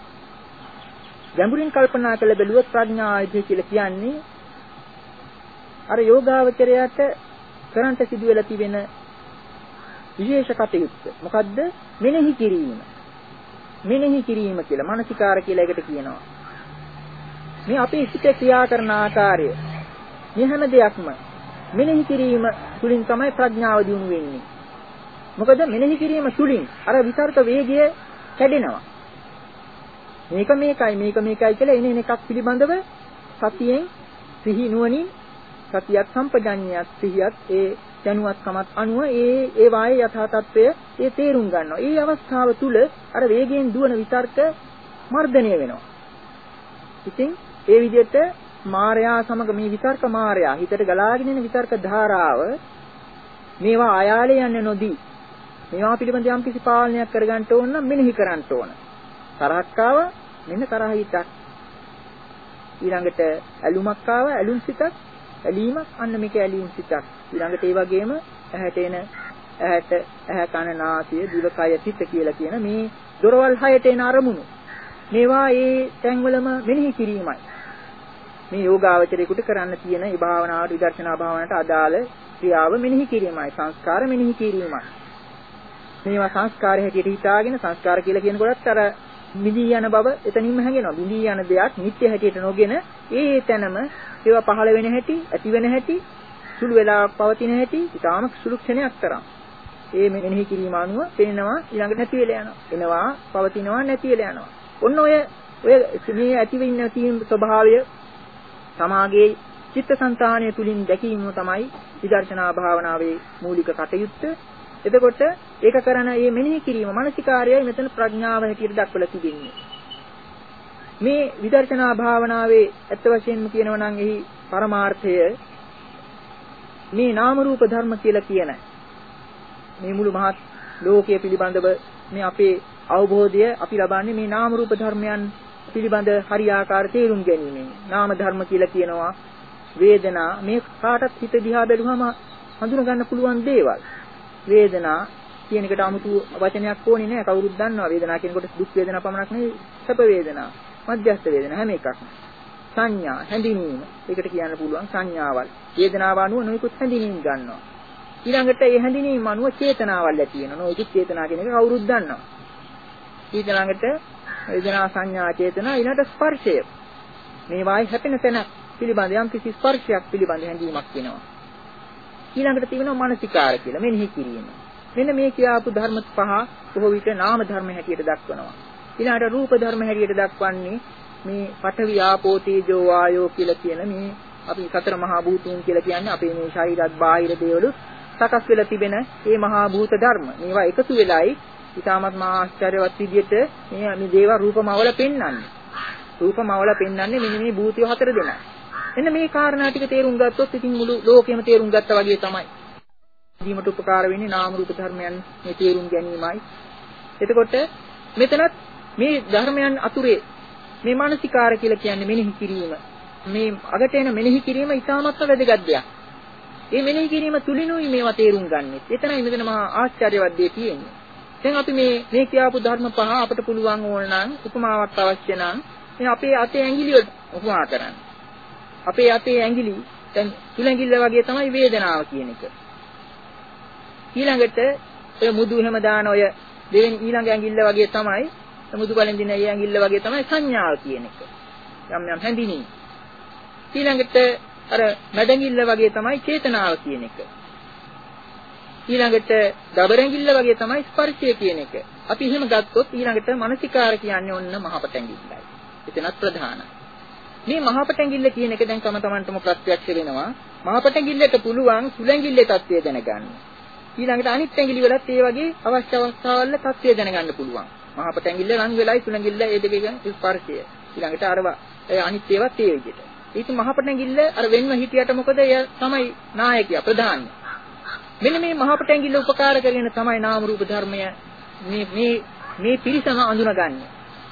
ගැඹුරින් කල්පනා කළ බැලුවොත් ප්‍රඥා ආයුධය කියලා කියන්නේ අර යෝගාවචරයට කරන්ට සිදු වෙලා තිබෙන විශේෂ කටයුත්ත. මොකද්ද? මෙනෙහි කිරීම. මෙනෙහි කිරීම කියලා මානසිකාර කියලා එකට කියනවා. මේ අපේ සිතේ ක්‍රියා කරන ආකාරය මේ හැම දෙයක්ම මෙනෙහි කිරීම තුලින් තමයි ප්‍රඥාව දියුණු වෙන්නේ. මොකද මෙනෙහි කිරීම තුලින් අර විතර්ක වේගය කැඩෙනවා. මේක මේකයි මේක මේකයි කියලා එන එකක් පිළිබඳව සතියෙන් සිහි නුවණින් සතියත් සම්පජඤ්ඤයත් සිහියත් ඒ දැනුවත්කමත් අනුව ඒ ඒ වායේ යථා තත්ත්වය ඒ තේරුම් ගන්නවා. ඒ අවස්ථාව තුල අර වේගයෙන් දුවන විතර්ක මර්ධනය වෙනවා. ඉතින් ඒ විදිහට මායя සමග මේ විතර්ක මායя හිතට ගලාගෙන එන විතර්ක ධාරාව මේවා ආයාලේ යන්නේ නොදී මේවා පිළිබඳ යම් කිසි පාලනයක් කරගන්න ඕන නම් මෙනෙහි කරන්න ඕන. තරහක් ආව මෙන්න තරහ හිතක්. ඊළඟට ඇලුමක් ආව ඇලුම් සිතක්. ඇලීමක් අන්න මේක ඇලීම් සිතක්. ඊළඟට ඒ වගේම ඇහැට එන ඇහැට ඇහැ කන නාසය දිවකය සිත කියලා කියන මේ දොරවල් හයට එන අරමුණු. මේවා ඒ තැන්වලම මෙනෙහි කිරීමයි. මේ යෝගාවචරයේකට කරන්න තියෙන ඒ භාවනාවට විදර්ශනා භාවනාවට අදාළ ක්‍රියාව මෙනෙහි කිරීමයි. සංස්කාර මෙනෙහි කිරීමයි. මේවා සංස්කාර හැටියට හිතාගෙන සංස්කාර කියලා කියනකොටත් අර මිදී යන බව එතනින්ම හැඟෙනවා. මිදී යන දෙයක් නිත්‍ය හැටියට නොගෙන ඒ තැනම ඒවා පහළ වෙන හැටි, ඇති වෙන හැටි, සුළු වෙලාවක් පවතින හැටි, ඊටාම සුළු ක්ෂණයක් තරම්. ඒ මෙනෙහි කිරීම අනුව පේනවා ඊළඟට නැති වෙලා යනවා. එනවා, පවතිනවා, නැති වෙලා යනවා. ඔන්න ඔය ඔය මේ ඇති වෙන්න තියෙන ස්වභාවය සමාගයේ චිත්තසංතානය තුලින් දැකීම තමයි විදර්ශනා භාවනාවේ මූලික කටයුත්ත. එතකොට ඒක කරන මේ මෙනෙහි කිරීම මානසිකාර්යය මෙතන ප්‍රඥාව හැටියට දක්වලා තිබෙන්නේ. මේ විදර්ශනා භාවනාවේ ඇත්ත වශයෙන්ම කියනවා නම් එහි පරමාර්ථය මේ නාම රූප ධර්ම කියලා කියන මේ මුළු මහත් ලෝකයේ පිළිබඳව මේ අපේ අවබෝධය අපි ලබන්නේ මේ නාම රූප ධර්මයන් පිළිබඳ හරියාකාර තේරුම් ගැනීමෙන්. නාම ධර්ම කියලා කියනවා වේදනා මේ කාටත් හිත දිහා බැලුවම හඳුනා ගන්න පුළුවන් දේවල්. වේදනා කියන එකට 아무තු වචනයක් ඕනේ නැහැ. කවුරුත් දන්නවා වේදනා කියනකොට දුක් වේදනා පමණක් නෙවෙයි සැප වේදනා, මධ්‍යස්ථ වේදනා හැම එකක්ම. සංඥා හැඳින්වීම. ඒකට කියන්න පුළුවන් සංඥාවල්. වේදනාව අනුව නොයෙකුත් හැඳින්වීම් ගන්නවා. ඊළඟට ඒ හැඳින්වීම අනුව චේතනාවල් ඇති වෙනවා. නොයෙකුත් චේතනා කියන එක කවුරුත් දන්නවා. ඊළඟට වේදනා සංඥා චේතනා ඊළඟට ස්පර්ශය. මේ වායි හැපෙන තැන පිළිබඳ යම් කිසි ස්පර්ශයක් පිළිබඳ හැඟීමක් වෙනවා. ඊළඟට තියෙනවා මානසිකාර කියලා මෙනෙහි කිරීම. මෙන්න මේ කියාපු ධර්ම පහ බොහෝ විට නාම ධර්ම හැටියට දක්වනවා. ඊළඟට රූප ධර්ම හැටියට දක්වන්නේ මේ පඨවි ආපෝ තේජෝ වායෝ කියලා කියන මේ අපි සතර මහා භූතයන් කියලා කියන්නේ අපේ මේ ශරීරත් බාහිර දේවලුත් සකස් වෙලා තිබෙන මේ මහා භූත ධර්ම. මේවා එකතු වෙලයි ඊටමත් මා ආශ්චර්යවත් විදිහට මේ මේ දේව රූපමවල පෙන්වන්නේ. රූපමවල පෙන්වන්නේ මෙන්න මේ භූතිය හතර දෙනා. එන්න මේ කාරණා ටික තේරුම් ගත්තොත් ඉතින් මුළු ලෝකෙම තේරුම් ගත්තා වගේ තමයි. දීමට උපකාර වෙන්නේ නාම රූප ධර්මයන් මේ තේරුම් ගැනීමයි. එතකොට මෙතනත් මේ ධර්මයන් අතුරේ මේ මානසිකාර කියලා කියන්නේ මෙනෙහි කිරීම. මේ අගට එන මෙනෙහි කිරීම ඉතාමත් වැදගත් දෙයක්. මේ මෙනෙහි කිරීම තුලිනුයි මේවා තේරුම් ගන්නෙ. එතනයි මෙතන මහා ආශ්චර්යවත් දෙය තියෙන්නේ. දැන් අපි මේ මේ කියාපු ධර්ම පහ අපට පුළුවන් ඕන නම් උපමාවක් අවශ්‍ය නම් මේ අපේ අතේ ඇඟිලි උපමා කරන්න. අපේ අතේ ඇඟිලි දැන් තුලැඟිල්ල වගේ තමයි වේදනාව කියන එක. ඊළඟට ඔය මුදු එහෙම දාන ඔය දෙවෙනි ඊළඟ ඇඟිල්ල වගේ තමයි මුදු බලෙන් දින ඒ ඇඟිල්ල වගේ තමයි සංඥාව කියන එක. යම් යම් හැඳිනීම. ඊළඟට අර මැදැඟිල්ල වගේ තමයි චේතනාව කියන එක. ඊළඟට දබරැඟිල්ල වගේ තමයි ස්පර්ශය කියන එක. අපි එහෙම ගත්තොත් ඊළඟට මානසිකාර කියන්නේ ඔන්න මහපටැඟිල්ලයි. එතනත් ප්‍රධානයි. මේ මහපටැඟිල්ල කියන එක දැන් තම තමන්ටම ප්‍රත්‍යක්ෂ වෙනවා. මහපටැඟිල්ලට පුළුවන් සුළැඟිල්ලේ தත්ත්වය දැනගන්න. ඊළඟට අනිත් ඇඟිලි වලත් ඒ වගේ අවශ්‍ය අවස්ථාවල தත්ත්වය දැනගන්න පුළුවන්. මහපටැඟිල්ල රන් වෙලයි සුළැඟිල්ල ඒ දෙකේ ස්පර්ශය. ඊළඟට අරවා ඒ අනිත් ඒවාත් ඒ විදිහට. ඒක මහපටැඟිල්ල අර වෙන්ව හිටියට මොකද එය තමයි නායකයා ප්‍රධානයි. මෙන්න මේ මහපටැඟිල්ල උපකාර කරගෙන තමයි නාම රූප ධර්මය මේ මේ මේ පිරිසම අඳුනගන්නේ.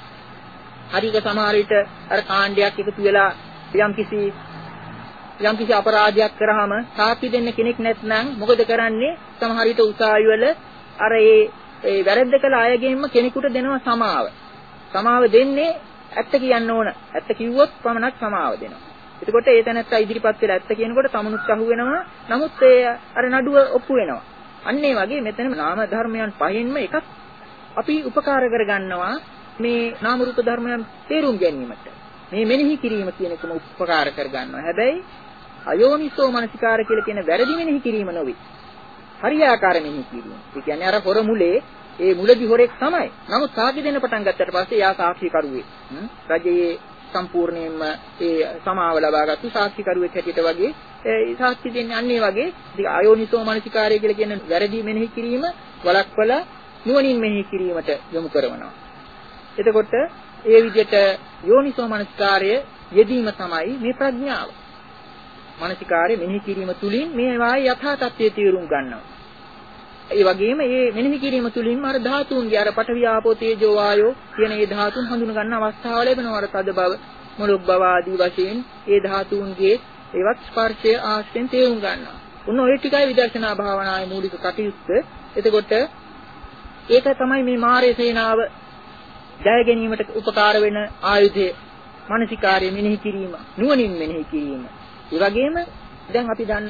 හරික සමහර විට අර කාණ්ඩයක් එකතු වෙලා යම්කිසි යම්කිසි අපරාධයක් කරාම සාක්ෂි දෙන්න කෙනෙක් නැත්නම් මොකද කරන්නේ? සමහර විට උසාවි වල අර ඒ ඒ වැරද්ද කළ අයගෙන්ම කෙනෙකුට දෙනවා සමාව. සමාව දෙන්නේ ඇත්ත කියන්න ඕන. ඇත්ත කිව්වොත් පමණක් සමාව දෙනවා. එතකොට ඒ තැනත්තා ඉදිරිපත් වෙලා ඇත්ත කියනකොට තමනුත් අහු වෙනවා. නමුත් ඒ අර නඩුව ඔප්පු වෙනවා. අන්න ඒ වගේ මෙතන නාම ධර්මයන් පහෙන්ම එකක් අපි උපකාර කරගන්නවා මේ නාම රූප ධර්මයන් තේරුම් ගැනීමට. මේ මෙනෙහි කිරීම කියන එකම උපකාර කරගන්නවා. හැබැයි අයෝනිසෝ මනසිකාර කියලා කියන වැරදි මෙනෙහි කිරීම නොවේ. හරියාකාර මෙනෙහි කිරීම. ඒ කියන්නේ අර හොර මුලේ ඒ මුලදි හොරෙක් තමයි. නමුත් සාක්ෂි දෙන්න පටන් ගත්තට පස්සේ යා සාක්ෂිකරුවේ. රජයේ සම්පූර්ණයෙන්ම ඒ සමාව ලබාගත්තු සාක්ෂිකරුවෙක් හැටියට වගේ ඒ සාක්ෂි දෙන්නේ අන්නේ වගේ අයෝනිසෝ මනසිකාරය කියලා කියන වැරදි මෙනෙහි කිරීම වළක්වලා නුවණින් මෙනෙහි කිරීමට යොමු කරනවා. එතකොට ඒ විදිහට යෝනිසෝ මනසිකාරය යෙදීම තමයි මේ ප්‍රඥාව. මනසිකාරය මෙනෙහි කිරීම තුලින් මේ වායේ යථා තත්ත්වයේ තේරුම් ගන්නවා. ඒ වගේම මේ මෙනෙහි කිරීම තුලින් අර ධාතුන්ගේ අර පඨවි ආපෝ තේජෝ වායෝ කියන මේ ධාතුන් හඳුන ගන්න අවස්ථාව ලැබෙනවා. අර තද බව, මොළොක් බව ආදී වශයෙන් මේ ධාතුන්ගේ ඒවත් ස්පර්ශය ආශ්‍රයෙන් තේරුම් ගන්නවා. උන් ඔය ටිකයි විදර්ශනා භාවනාවේ මූලික කටයුත්ත. එතකොට ඒක තමයි මේ මාරේ සේනාව ජය ගැනීමට උපකාර වෙන ආයුධය. මානසිකාර්ය මෙනෙහි කිරීම, නුවණින් මෙනෙහි කිරීම. ඒ වගේම දැන් අපි දන්න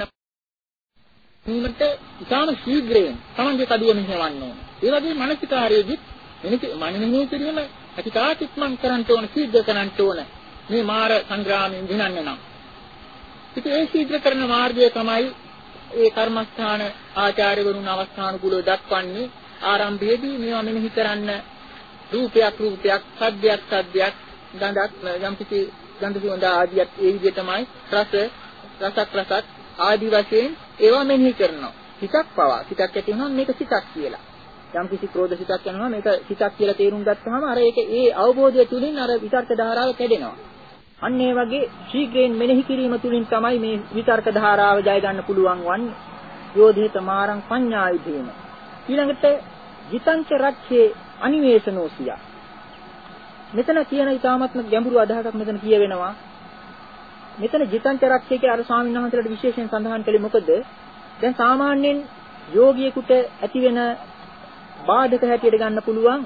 මේකට ඉතාම ශීඝ්‍රයෙන් තමන්ගේ කඩුව මෙහෙවන්න ඕන. ඒ වගේ මානසිකාර්යෙදි මෙනෙහි කිරීම අතිතාත් ඉක්මන් කරන්න ඕන, ශීඝ්‍ර කරන්න ඕන. මේ මාර සංග්‍රාමයෙන් දිනන්න නම්. ඉතින් ඒ ශීඝ්‍ර කරන මාර්ගය තමයි ඒ කර්මස්ථාන ආචාර්යවරුන් අවස්ථානුකූලව දක්වන්නේ. ආරම්භයේදී මේවා මෙනෙහි කරන්න රූපයක් රූපයක්, සද්දයක් සද්දයක්, ගඳක් යම්කිසි ගන්ධ සුවඳ ආදියත් ඒ විදිහටමයි රස රසක් රසක් ආදි වශයෙන් ඒවා මෙනෙහි කරනවා. සිතක් පවා සිතක් ඇති වෙනවා මේක සිතක් කියලා. යම්කිසි ක්‍රෝධ සිතක් වෙනවා මේක සිතක් කියලා තේරුම් ගත්තාම අර ඒක ඒ අවබෝධය තුලින් අර විතර්ක ධාරාව කැඩෙනවා. අන්න ඒ වගේ ශීඝ්‍රයෙන් මෙනෙහි කිරීම තුලින් තමයි මේ විතර්ක ධාරාව ජය ගන්න පුළුවන් වන්නේ. යෝධිත මාරං පඤ්ඤායුධේන. ඊළඟට ජිතංච රක්ෂේ අනිවේෂනෝසිය. මෙතන කියන ඊ타මත්ම ගැඹුරු අදහසක් මෙතන කියවෙනවා. මෙතන ජිතංච රක්ෂේ කියලා අර ස්වාමීන් වහන්සේලාට විශේෂයෙන් සඳහන් කළේ මොකද? දැන් සාමාන්‍යයෙන් යෝගියෙකුට ඇති වෙන බාධක හැටියට ගන්න පුළුවන්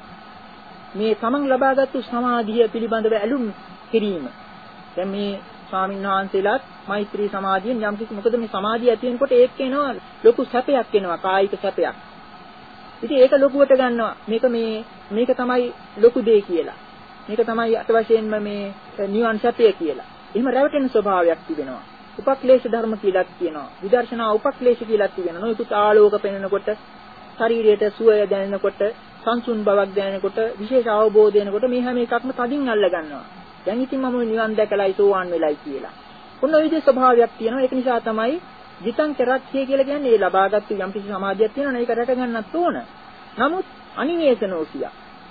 මේ තමන් ලබාගත්තු සමාධිය පිළිබඳව ඇලුම් කිරීම. දැන් මේ ස්වාමීන් වහන්සේලාත් මෛත්‍රී සමාධියෙන් යම් කිසි මොකද මේ සමාධිය ඇති වෙනකොට ඒක එනවා ලොකු සැපයක් එනවා, කායික සැපයක්. ඉතින් ඒක ලොකුවට ගන්නවා. මේක මේ මේක තමයි ලොකු දෙය කියලා. මේක තමයි අත වශයෙන්ම මේ නිවන් සැපය කියලා. එහෙම රැවටෙන ස්වභාවයක් තිබෙනවා. උපක්ලේශ ධර්ම කියලා කියනවා. විදර්ශනා උපක්ලේශ කියලා කියනවා. නොයෙකුත් ආලෝක පෙනෙනකොට, ශරීරයට සුවය දැනෙනකොට, සංසුන් බවක් දැනෙනකොට, විශේෂ අවබෝධය එනකොට මේ හැම එකක්ම තදින් අල්ල ගන්නවා. දැන් ඉතින් මම නිවන් දැකලායි සෝවාන් වෙලයි කියලා. ඔන්න ඔය විදිහේ ස්වභාවයක් තියෙනවා. ඒක නිසා තමයි ජිතං චරක්ෂය කියලා කියන්නේ ඒ ලබාගත්තු යම්කිසි සමාධියක් තියෙනවා. ඒක රැක ගන්නත් ඕන. නමුත් අනිවේෂනෝසිය.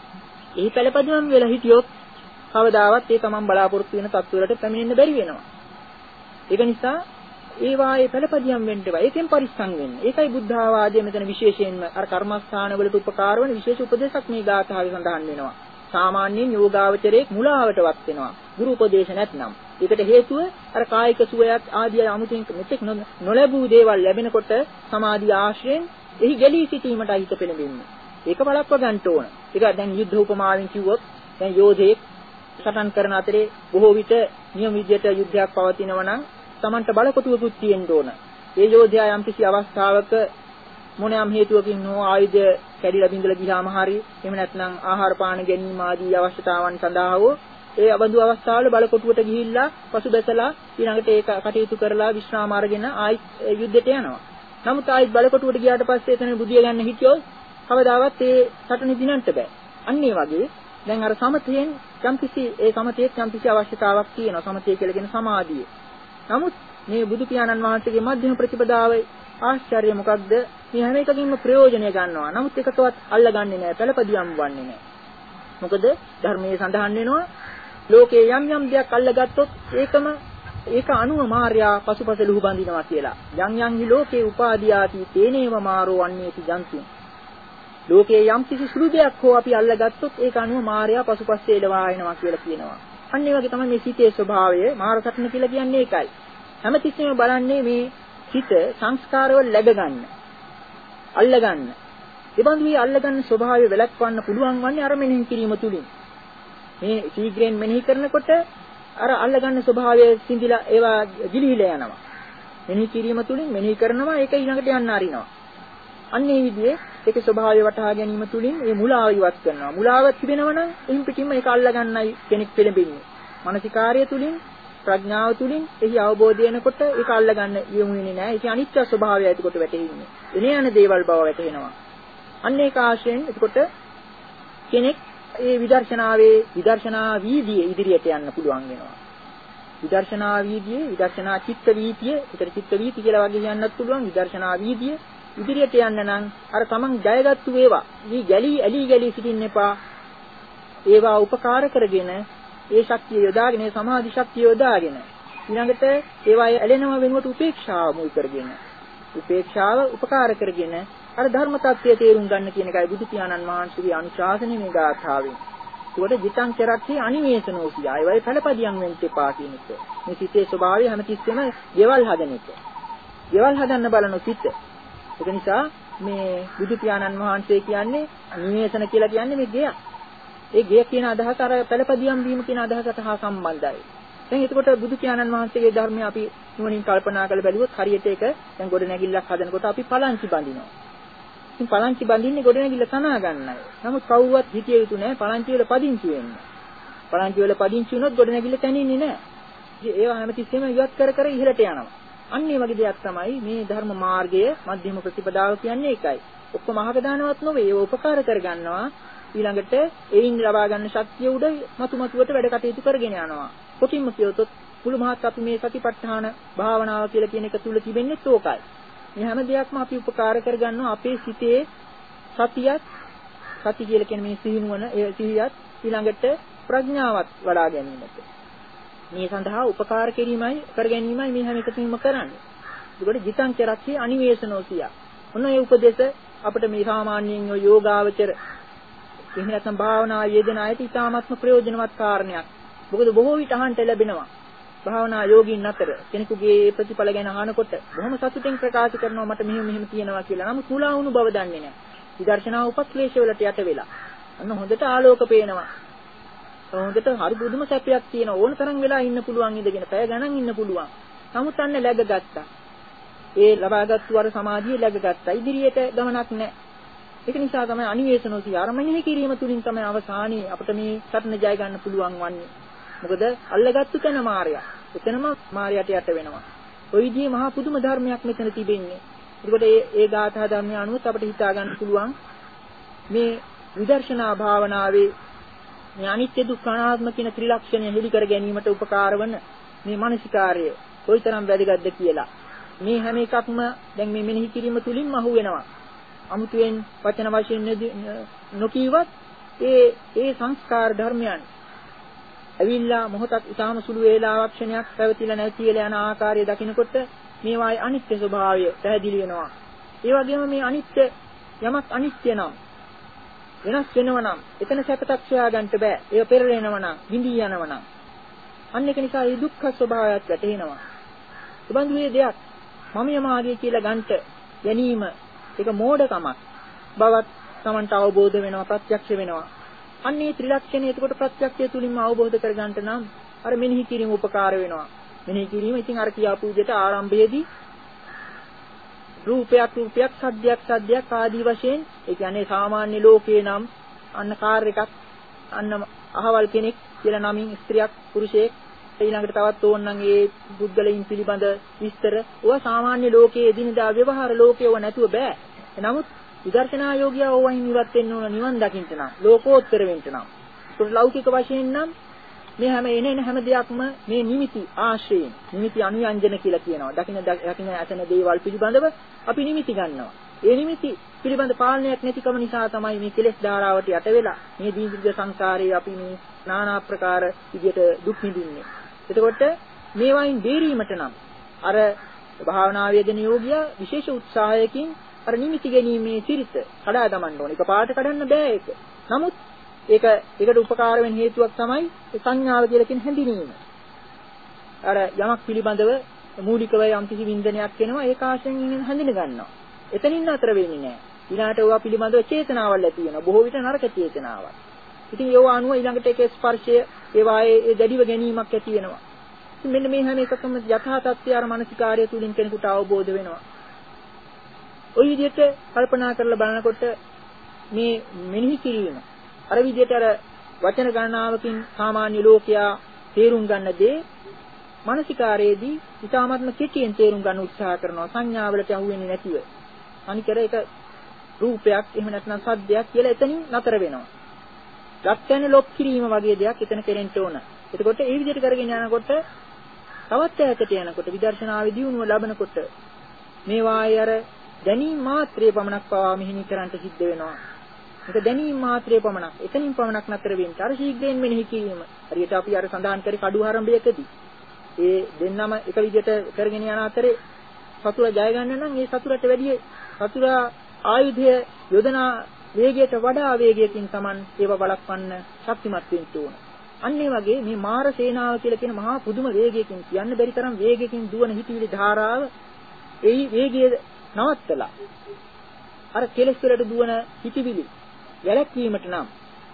ඒ පළපදියම් වෙලා හිටියොත් කවදාවත් ඒ තමන් බලාපොරොත්තු වෙන තත්ත්වවලට පැමිණෙන්න බැරි වෙනවා. ඒක නිසා ඒ වායේ පළපදියම් වෙන්න ඒවා. ඒකෙන් පරිස්සම් වෙන්න. ඒකයි බුද්ධ ආවාදයේ මෙතන විශේෂයෙන්ම අර කර්මස්ථානවලට උපකාර වන විශේෂ උපදේශක් මේ ගාථාවේ සඳහන් වෙනවා. සාමාන්‍යයෙන් යෝගාවචරයේ මුලාවටවත් වෙනවා. ගුරු උපදේශ නැත්නම්. ඒකට හේතුව අර කායික සුවයත් ආදී අමුතින් මෙතෙක් නොලැබූ දේවල් ලැබෙනකොට සමාධි ආශ්‍රයෙන් එහි ගැලී සිටීමට හිත පෙළඹෙන්නේ. ඒක බලප්ප ගන්න ඕන. ඒක දැන් යුද්ධ උපමාවෙන් කිව්වොත් දැන් යෝධයෙක් සටන් කරන අතරේ බොහෝ විට නියම විදියට යුද්ධයක් පවතිනවා නම් Tamanට බලකොටුවකුත් තියෙන්න ඕන. ඒ යෝධයා යම් කිසි අවස්ථාවක මොනියම් හේතුවකින් හෝ ආයුධ කැඩිලා බිඳලා ගියාම හරි එහෙම නැත්නම් ආහාර පාන ගැනීම ආදී අවශ්‍යතාවන් සඳහා හෝ ඒ අවදු අවස්ථාවල බලකොටුවට ගිහිල්ලා පසුබැසලා ඊළඟට ඒක කටයුතු කරලා විශ්‍රාම අරගෙන ආයිත් යුද්ධයට යනවා. නමුත් ආයිත් බලකොටුවට ගියාට පස්සේ එතන බුදිය ගන්න හිටියොත් කවදාවත් ඒ සටනේ දිනන්න බෑ. අන්න ඒ වගේ දැන් අර සමතයෙන් යම්කිසි ඒ සමතයේ යම්කිසි අවශ්‍යතාවක් තියෙනවා. සමතය කියලා කියන සමාධිය. නමුත් මේ බුදු පියාණන් වහන්සේගේ මධ්‍යම ප්‍රතිපදාවේ ආශ්චර්ය මොකක්ද? මේ හැම එකකින්ම ප්‍රයෝජනය ගන්නවා. නමුත් එකකවත් අල්ලගන්නේ නැහැ. පළපදියම් වන්නේ නැහැ. මොකද ධර්මයේ සඳහන් වෙනවා ලෝකේ යම් යම් දෙයක් අල්ලගත්තොත් ඒකම ඒක අනුව මාර්යා පසුපස ලුහු බඳිනවා කියලා. යම් යම් හි ලෝකේ උපාදීයාති තේනේව මාරෝ වන්නේති ජන්තු. ලෝකේ යම් කිසි සුළු දෙයක් හෝ අපි අල්ලගත්තොත් ඒක අනුව මාර්යා පසුපස්සේ එළවා එනවා කියලා කියනවා. අන්න ඒ වගේ තමයි මේ සිතේ ස්වභාවය මාර සටන කියලා කියන්නේ ඒකයි. හැමතිස්සෙම බලන්නේ මේ සිත සංස්කාරවල läග ගන්න. අල්ල ගන්න. ඒ බඳු මේ අල්ල ගන්න ස්වභාවය වැළක්වන්න පුළුවන් වන්නේ අර මෙනෙහි කිරීම තුලින්. මේ ශීඝ්‍රයෙන් මෙනෙහි කරනකොට අර අල්ල ගන්න ස්වභාවය සිඳිලා ඒවා ගිලිහිලා යනවා. මෙනෙහි කිරීම තුලින් මෙනෙහි කරනවා ඒක ඊළඟට යන්න අරිනවා. අන්න ඒ විදිහේ ඒකේ ස්වභාවය වටහා ගැනීම තුලින් මේ මුලාව ඉවත් කරනවා. මුලාව තිබෙනවා නම් එහින් පිටින්ම ඒක අල්ල ගන්නයි කෙනෙක් පෙළඹෙන්නේ. මානසිකාර්ය තුලින් ප්‍රඥාව තුලින් එහි අවබෝධය වෙනකොට ඒක අල්ල ගන්න යොමු වෙන්නේ නැහැ. ඒක අනිත්‍ය ස්වභාවය ඇතිකොට වැටෙන්නේ. එනේ යන දේවල් බව වැටෙනවා. අන්න ඒක ආශ්‍රයෙන් එතකොට කෙනෙක් ඒ විදර්ශනාවේ විදර්ශනා වීදියේ ඉදිරියට යන්න පුළුවන් වෙනවා. විදර්ශනා වීදියේ විදර්ශනා චිත්ත වීතිය, ඒතර චිත්ත වීති කියලා වගේ කියන්නත් පුළුවන්. විදර්ශනා වීදිය ඉදිරියට යන්න නම් අර තමන් ජයගත්තු ඒවා මේ ගැලී ඇලී ගැලී සිටින්න එපා. ඒවා උපකාර කරගෙන ඒ ශක්තිය යොදාගෙන ඒ සමාධි ශක්තිය යොදාගෙන ඊළඟට ඒවා ඇලෙනව වෙනුවට උපේක්ෂාව මුල් කරගෙන උපේක්ෂාව උපකාර කරගෙන අර ධර්ම tattya තේරුම් ගන්න කියන එකයි බුදු පියාණන් වහන්සේගේ අනුශාසනය මේ ගාථාවෙන්. ඒකට ජිතං චරක්ඛේ අනිවේෂනෝසිය. ඒ වගේ පළපදියම් වෙන්න එපා කියන එක. මේ සිතේ ස්වභාවය හැමතිස්සෙම ගෙවල් හදන එක. ගෙවල් හදන්න බලන සිත. ඒක නිසා මේ බුදු පියාණන් වහන්සේ කියන්නේ අනිවේෂන කියලා කියන්නේ මේ ගෙයක්. ඒ ගෙය කියන අදහස අර පළපදියම් වීම කියන අදහසට හා සම්බන්ධයි. දැන් එතකොට බුදු පියාණන් වහන්සේගේ ධර්මය අපි නුවණින් කල්පනා කරලා බැලුවොත් හරියට ඒක දැන් ගොඩ නැගිල්ලක් හදනකොට අපි පලංචි බඳිනවා. ඉතින් පලංචි බඳින්නේ ගොඩ නැගිල්ල තනා ගන්නයි. නමුත් කවුරුවත් හිතිය යුතු නැහැ පලංචි වල පදිංචි වෙන්න. පලංචි වල පදිංචි වුණොත් ගොඩ නැගිල්ල තනින්නේ නැහැ. ඒවා හැමතිස්සෙම ඉවත් කර කර ඉහළට යනවා. අන්න ඒ වගේ දෙයක් තමයි මේ ධර්ම මාර්ගයේ මධ්‍යම ප්‍රතිපදාව කියන්නේ ඒකයි. ඔක්කොම අහක දානවත් නෙවෙයි ඒව උපකාර කර ගන්නවා. ඊළඟට ඒයින් ලබා ගන්න ශක්තිය උඩ මතු මතුවට වැඩ කටයුතු කරගෙන යනවා. කොටින්ම කියොත් මුළු මහත් අපි මේ සතිපට්ඨාන භාවනාව කියලා කියන එක තුල තිබෙන්නේ තෝකයි. මේ හැම දෙයක්ම අපි උපකාර කරගන්නවා අපේ සිතේ සතියත් සති කියලා කියන මේ සිහිනුවන ඒ සිහියත් ඊළඟට ප්‍රඥාවත් වඩා ගැනීමට. මේ සඳහා උපකාර කිරීමයි කර ගැනීමයි මේ හැම එකකින්ම කරන්නේ. ඒකට ජිතං චරක්ඛේ අනිවේෂනෝසිය. ඔන්න ඒ උපදේශ අපිට මේ සාමාන්‍යයෙන් යෝගාවචර එහෙම නැත්නම් භාවනා යෙදෙන අයට ඉතාමත්ම ප්‍රයෝජනවත් කාරණයක්. මොකද බොහෝ විට අහන්න ලැබෙනවා. භාවනා යෝගීන් අතර කෙනෙකුගේ ප්‍රතිඵල ගැන අහනකොට බොහොම සතුටින් ප්‍රකාශ කරනවා මට මෙහෙම මෙහෙම තියෙනවා කියලා. නමුත් මුලා වුණු බව දන්නේ නැහැ. විදර්ශනා උපක්ලේශ වලට යට වෙලා. අන්න හොඳට ආලෝක පේනවා. හොඳට හරි බුදුම සැපයක් තියෙන ඕන තරම් වෙලා ඉන්න පුළුවන් ඉඳගෙන පැය ගණන් ඉන්න පුළුවන්. නමුත් අන්න läග ගත්තා. ඒ ලබාගත්තු අර සමාධිය läග ගත්තා. ඉදිරියට ගමනක් නැහැ. ඒක නිසා තමයි අනිවේෂනෝසිය අරමණෙහි කිරීම තුලින් තමයි අවසානයේ අපිට මේ සත්‍ය ජය ගන්න පුළුවන් වන්නේ. මොකද අල්ලගත්තු තැන මායя. එතනම මායයට යට වෙනවා. ওই විදිහේ මහා පුදුම ධර්මයක් මෙතන තිබෙන්නේ. ඒකට ඒ ඒ ගාථා ධර්මය අනුව අපිට හිතා ගන්න පුළුවන් මේ විදර්ශනා භාවනාවේ මේ අනිත්‍ය දුක්ඛ අනාත්ම කියන ත්‍රිලක්ෂණය හෙළි කර ගැනීමට උපකාර වන මේ මානසිකාර්ය කොයිතරම් වැදගත්ද කියලා. මේ හැම එකක්ම දැන් මේ මෙනෙහි කිරීම තුලින්ම අහු වෙනවා. අමුතුවෙන් වචන වශයෙන් නොකීවත් ඒ ඒ සංස්කාර ධර්මයන් ඇවිල්ලා මොහොතක් ඉතාම සුළු වේලාවක් ක්ෂණයක් පැවතිලා නැති වෙලා යන ආකාරය දකිනකොට මේවායේ අනිත්‍ය ස්වභාවය පැහැදිලි වෙනවා. ඒ වගේම මේ අනිත්‍ය යමක් අනිත්‍ය නම් වෙනස් වෙනවා නම් එතන සැපතක් සොයා ගන්න බෑ. ඒක පෙරලෙනවා නම්, විඳී යනවා නම්. අන්න ඒක නිසා මේ දුක්ඛ ස්වභාවයත් වැටහෙනවා. සබඳු මේ දෙයක් මම යමාගේ කියලා ගන්නට ගැනීම ඒක මෝඩකමක්. බවත් Tamanට අවබෝධ වෙනවා, ප්‍රත්‍යක්ෂ වෙනවා. අන්නේ ත්‍රිලක්ෂණය එතකොට ප්‍රත්‍යක්ෂය තුලින්ම අවබෝධ කර ගන්නට නම් අර මෙනෙහි කිරීම උපකාර වෙනවා. මෙනෙහි කිරීම ඉතින් අර කියාපු විදිහට ආරම්භයේදී රූපයක් රූපයක් සද්දයක් සද්දයක් ආදී වශයෙන් ඒ කියන්නේ සාමාන්‍ය ලෝකේ නම් අන්න කාර් එකක් අන්න අහවල් කෙනෙක් කියලා නමින් ස්ත්‍රියක් පුරුෂයෙක් ඊළඟට තවත් ඕනනම් ඒ බුද්ධලයින් පිළිබඳ විස්තර ඕවා සාමාන්‍ය ලෝකයේ එදිනදා ව්‍යවහාර ලෝකේ ඕවා නැතුව බෑ. නමුත් විදර්ශනා යෝගියා ඕවයින් ඉවත් වෙන්න ඕන නිවන් දකින්න නම් ලෝකෝත්තර වෙන්න නම් ඒක ලෞකික වශයෙන් නම් මේ හැම එනේන හැම දෙයක්ම මේ නිමිති ආශ්‍රයෙන් නිමිති අනුයන්ජන කියලා කියනවා. දකින්න දකින්න ඇතන දේවල් පිළිබඳව අපි නිමිති ගන්නවා. ඒ නිමිති පිළිබඳ පාලනයක් නැතිකම නිසා තමයි මේ කෙලෙස් ධාරාවට යට වෙලා මේ දීර්ඝ සංසාරයේ අපි මේ নানা ආකාර විදියට දුක් විඳින්නේ. එතකොට මේවායින් බේරීමට නම් අර භාවනා වේදන යෝගියා විශේෂ උත්සාහයකින් අර නිමිති ගැනීමේ සිරිත කඩා දමන්න ඕනේ. ඒක පාට කඩන්න බෑ ඒක. නමුත් ඒක ඒකට උපකාර වෙන හේතුවක් තමයි සංඥාව කියලා කියන හැඳිනීම. අර යමක් පිළිබඳව මූලිකව යම් කිසි වින්දනයක් වෙනවා ඒක ආශ්‍රයෙන් හැඳින ගන්නවා. එතනින් අතර වෙන්නේ නැහැ. ඊළාට ඒවා පිළිබඳව චේතනාවල් ඇති වෙනවා. බොහෝ විට නරක චේතනාවල්. ඉතින් ඒවා අනුව ඊළඟට ඒකේ ස්පර්ශය ඒවායේ ඒ දැඩිව ගැනීමක් ඇති වෙනවා. මෙන්න මේ හැම එකකම යථා තත්ත්වය අර මානසිකාර්ය තුලින් කෙනෙකුට අවබෝධ වෙනවා. ওই විදිහට කල්පනා කරලා බලනකොට මේ මෙනෙහි කිරීම අර විදිහට අර වචන ගණනාවකින් සාමාන්‍ය ලෝකයා තේරුම් ගන්න දේ මානසිකාරයේදී ඊටාත්ම කෙටියෙන් තේරුම් ගන්න උත්සාහ කරනවා සංඥාවලට අහු වෙන්නේ නැතිව. අනිකර ඒක රූපයක් එහෙම නැත්නම් සද්දයක් කියලා එතනින් නතර වෙනවා. ලක්ෂණ ලොක් කිරීම වගේ දෙයක් එතන කෙරෙන්න ඕන. එතකොට ඒ විදිහට කරගෙන යනකොට තවත් ඈතට යනකොට විදර්ශනාවේ දියුණුව ලබනකොට මේවායේ අර දැනීම මාත්‍රයේ පමණක් පවා මෙහෙණි කරන්නට සිද්ධ වෙනවා. ඒක දැනීම මාත්‍රයේ පමණක්. එතනින් පමණක් නතර වෙන්න. අර ශීඝ්‍රයෙන් මෙනෙහි කිරීම. හරියට අපි අර සඳහන් කරේ කඩු ආරම්භයකදී. ඒ දෙන්නම එක විදිහට කරගෙන යන අතරේ සතුර ජය ගන්න නම් ඒ සතුරට වැඩි සතුර ආයුධය යොදන වේගයට වඩා වේගයකින් Taman ඒව බලක්වන්න ශක්තිමත් වෙන්න ඕන. අන්න ඒ වගේ මේ මාර සේනාව කියලා කියන මහා පුදුම වේගයකින් කියන්න බැරි තරම් වේගයකින් දුවන හිතවිලි ධාරාව ඒ වේගය නවත්තලා අර කෙලෙස් වලට දුවන හිතවිලි වැළැක්වීමට නම්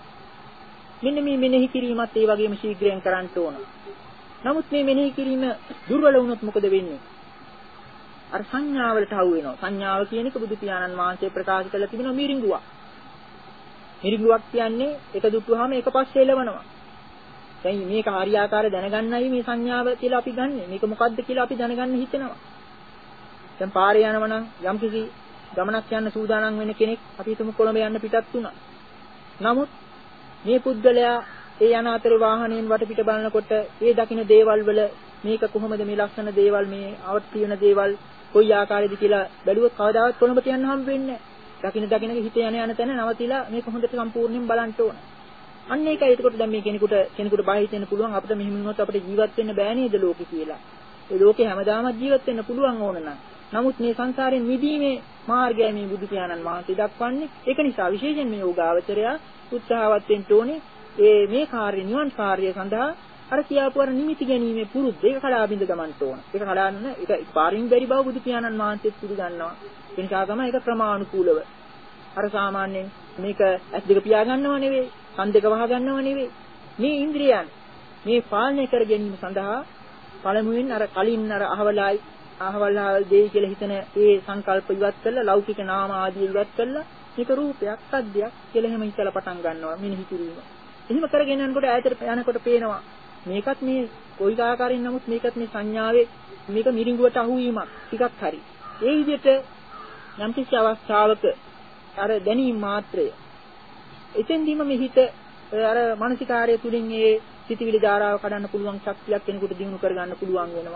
මෙන්න මේ මෙනෙහි කිරීමත් ඒ වගේම ශීඝ්‍රයෙන් කරන්න ඕන. නමුත් මේ මෙනෙහි කිරීම දුර්වල වුණොත් මොකද වෙන්නේ? අර සංඥාවලට හවු වෙනවා. සංඥාව කියන එක බුදු පියාණන් වහන්සේ ප්‍රකාශ කළා තිබෙනවා මිරිඟුවක්. මිරිඟුවක් කියන්නේ එක දුටුවාම එක පස්සේ එළවනවා. දැන් මේක හරියාකාර දැනගන්නයි මේ සංඥාව කියලා අපි ගන්නෙ. මේක මොකද්ද කියලා අපි දැනගන්න හිතෙනවා. දැන් පාරේ යනවා නම් යම්කිසි ගමනක් යන්න සූදානම් වෙන කෙනෙක් අපි හිතමු කොළඹ යන්න පිටත් වුණා. නමුත් මේ පුද්ගලයා ඒ යන අතරේ වාහනයෙන් වටපිට බලනකොට ඒ දකින්න දේවල් වල මේක කොහොමද මේ ලක්ෂණ දේවල් මේ අවශ්‍ය වෙන දේවල් කොයි ආකාරයේද කියලා බැලුවොත් කවදාවත් කොළඹට යන්න හම්බ වෙන්නේ නැහැ. දකින්න දකින්න හිත යන යන තැන නවතිලා මේක හොඳට සම්පූර්ණයෙන් බලන්න ඕන. අන්න ඒකයි එතකොට දැන් මේ කෙනෙකුට කෙනෙකුට බය හිතෙන්න පුළුවන් අපිට මෙහෙම වුණොත් අපිට ජීවත් වෙන්න බෑ නේද ලෝකේ කියලා. ඒ ලෝකේ හැමදාම ජීවත් වෙන්න පුළුවන් ඕන නම්. නමුත් මේ සංසාරයෙන් මිදීමේ මාර්ගයයි මේ බුදු පියාණන් වහන්සේ දක්වන්නේ. ඒක නිසා විශේෂයෙන් මේ යෝගාවචරයා උත්සාහවත් වෙන්න ඕනේ. ඒ මේ කාර්ය නිවන් කාර්යය සඳහා අර කියාපු අර නිමිති ගැනීමේ පුරුද්ද ඒක කඩා බින්ද ගමන්න ඕන. ඒක කඩාන්න ඒක පාරින් බැරි බව බුදු පියාණන් වහන්සේත් පිළිගන්නවා. ඒ නිසා තමයි ඒක ක්‍රමානුකූලව. අර සාමාන්‍යයෙන් මේක ඇස් දෙක පියා ගන්නව නෙවෙයි, කන් දෙක වහ ගන්නව නෙවෙයි. මේ ඉන්ද්‍රියයන් මේ පාලනය කර ගැනීම සඳහා පළමුවෙන් අර කලින් අර අහවලයි අහවල් දෙයි කියලා හිතන ඒ සංකල්ප ඉවත් කරලා ලෞකික නාම ආදී ඉවත් කරලා මේක රූපයක්, සද්දයක් කියලා එහෙම හිතලා පටන් ගන්නවා මෙනෙහි කිරීම. එහෙම කරගෙන යනකොට ඈතට යනකොට පේනවා මේකත් මේ කොයි ආකාරයෙන් නමුත් මේකත් මේ සංඥාවේ මේක මිරිඟුවට අහු වීමක් ටිකක් හරි. ඒ විදිහට යම් කිසි අවස්ථාවක අර දැනීම මාත්‍රය එතෙන්දීම මේ හිත අර මානසිකාර්ය තුලින් ඒ සිතිවිලි ධාරාව කඩන්න පුළුවන් ශක්තියක් කෙනෙකුට දිනු කර ගන්න පුළුවන් වෙනවා.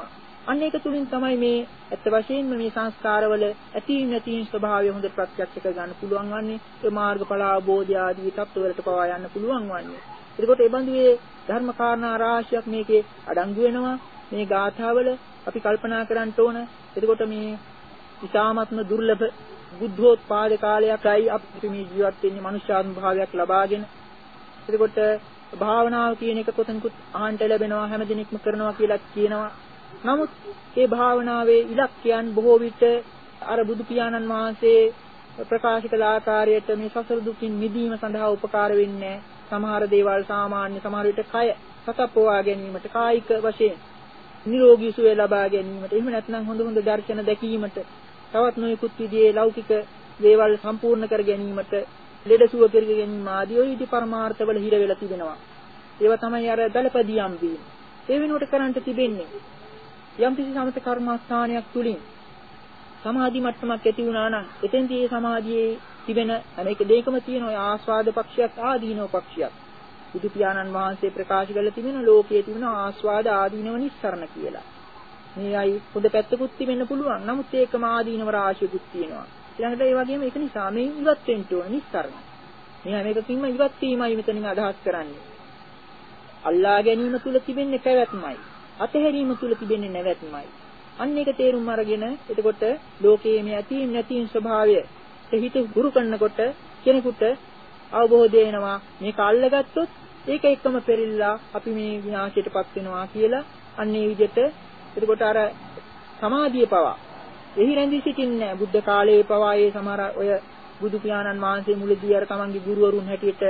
අන්න ඒක තුලින් තමයි මේ ඇත්ත වශයෙන්ම මේ සංස්කාරවල ඇති නැති ස්වභාවය හොඳට ප්‍රත්‍යක්ෂ කර ගන්න පුළුවන් වන්නේ. ඒ මාර්ගඵල අවබෝධය ආදී තත්ත්වවලට පවා යන්න පුළුවන් වන්නේ. එතකොට ඒ බඳු මේ ධර්ම කාරණා රාශියක් මේකේ අඩංගු වෙනවා. මේ ගාථාවල අපි කල්පනා කරන්න ඕන. එතකොට මේ ඉතාමත්ම දුර්ලභ බුද්ධෝත්පාද කාලයකයි අපි මේ ජීවත් වෙන්නේ මනුෂ්‍යාත්ම භාවයක් ලබාගෙන. එතකොට භාවනාව කියන එක කොතනකුත් අහන්න ලැබෙනවා හැමදිනෙකම කරනවා කියලා කියනවා. නමුත් මේ භාවනාවේ ඉලක්කයන් බොහෝ විට අර බුදු පියාණන් වහන්සේ ප්‍රකාශ කළ ආකාරයට මේ සසර දුකින් මිදීම සඳහා උපකාර වෙන්නේ සමහර දේවල් සාමාන්‍ය සමහර විට කය සකප්පවා ගැනීමට කායික වශයෙන් නිරෝගී සුවය ලබා ගැනීමට එහෙම නැත්නම් හොඳ හොඳ දර්ශන දැකීමට තවත් නොයෙකුත් විදිහේ ලෞකික දේවල් සම්පූර්ණ කර ගැනීමට ලෙඩසුව කර ගැනීම ආදී ඔය ඉදි පරමාර්ථවල හිර වෙලා තිබෙනවා. ඒවා තමයි අර දලපදියම් වීම. ඒ වෙනුවට කරන්ට තිබෙන්නේ යම් කිසි සමත කර්මස්ථානයක් තුලින් සමාධි මට්ටමක් ඇති වුණා නම් එතෙන්දී ඒ සමාධියේ තිබෙන අනේක දෙයකම තියෙන ඔය ආස්වාද පක්ෂයක් ආදීනව පක්ෂයක්. බුදු පියාණන් වහන්සේ ප්‍රකාශ කළ තිබෙන ලෝකයේ තිබෙන ආස්වාද ආදීනව නිස්සරණ කියලා. මේයි පොද පැත්තකුත් තිබෙන්න පුළුවන්. නමුත් ඒකම ආදීනව රාශියකුත් තියෙනවා. ඊළඟට ඒ වගේම ඒක නිසා මේ ඉවත් වෙන්න ඕන නිස්සරණ. මේ හැම එකකින්ම ඉවත් වීමයි මෙතනින් අදහස් කරන්නේ. අල්ලා ගැනීම තුල තිබෙන්නේ පැවැත්මයි. අතහැරීම තුල තිබෙන්නේ නැවැත්මයි. අන්න ඒක තේරුම් අරගෙන එතකොට ලෝකයේ මේ ඇති නැති ස්වභාවය හිත ගුරු කරනකොට කෙනෙකුට අවබෝධ වෙනවා මේක අල්ලගත්තොත් ඒක එක්කම පෙරිලා අපි මේ විනාශයටපත් වෙනවා කියලා. අන්න ඒ විදිහට එතකොට අර සමාධිය පවා එහි රැඳී සිටින්නේ බුද්ධ කාලයේ පවා ඒ සමහර ඔය බුදු පියාණන් වහන්සේ මුලදී අර තමන්ගේ ගුරුවරුන් හැටියට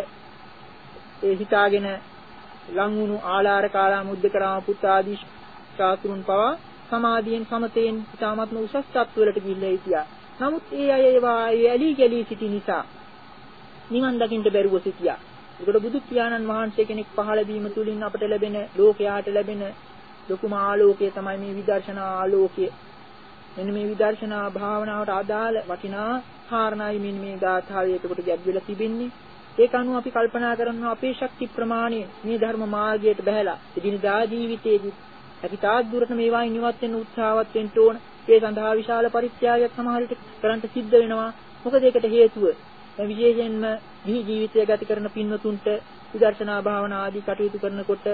ඒ හිතාගෙන ලංවුණු ආලාර කාලා මුද්දකරාම පුත් ආදී ශාස්ත්‍රුන් පවා සමාධියෙන් සමතෙන් ඉතාමත්ම උසස් තත්ත්වවලට ගිහිල්ලා හිටියා. නමුත් ඒ අය ඒවා ඇලි ගැලී සිටි නිසා නිවන් දකින්න බැරුව සිටියා. ඒකට බුදු පියාණන් වහන්සේ කෙනෙක් පහළ වීම තුලින් අපට ලැබෙන ලෝකයාට ලැබෙන ලොකුම ආලෝකය තමයි මේ විදර්ශනා ආලෝකය. මෙන්න මේ විදර්ශනා භාවනාවට අදාළ වටිනා කාරණායි මෙන්න මේ ගාථාවේ එතකොට ගැබ් වෙලා තිබෙන්නේ. ඒක අනුව අපි කල්පනා කරනවා අපේ ශක්ති ප්‍රමාණය මේ ධර්ම මාර්ගයට බැහැලා එදිනදා ජීවිතයේදී අපි තාක් දුරට මේවායින් නිවත් වෙන්න උත්සාහවත් වෙන්න ඕන. ඒ සඳහා විශාල පරිත්‍යාගයක් සමහර විට කරන්න සිද්ධ වෙනවා. මොකද ඒකට හේතුව විශේෂයෙන්ම මේ ජීවිතය ගත කරන පින්වතුන්ට විදර්ශනා භාවනා ආදී කටයුතු කරනකොට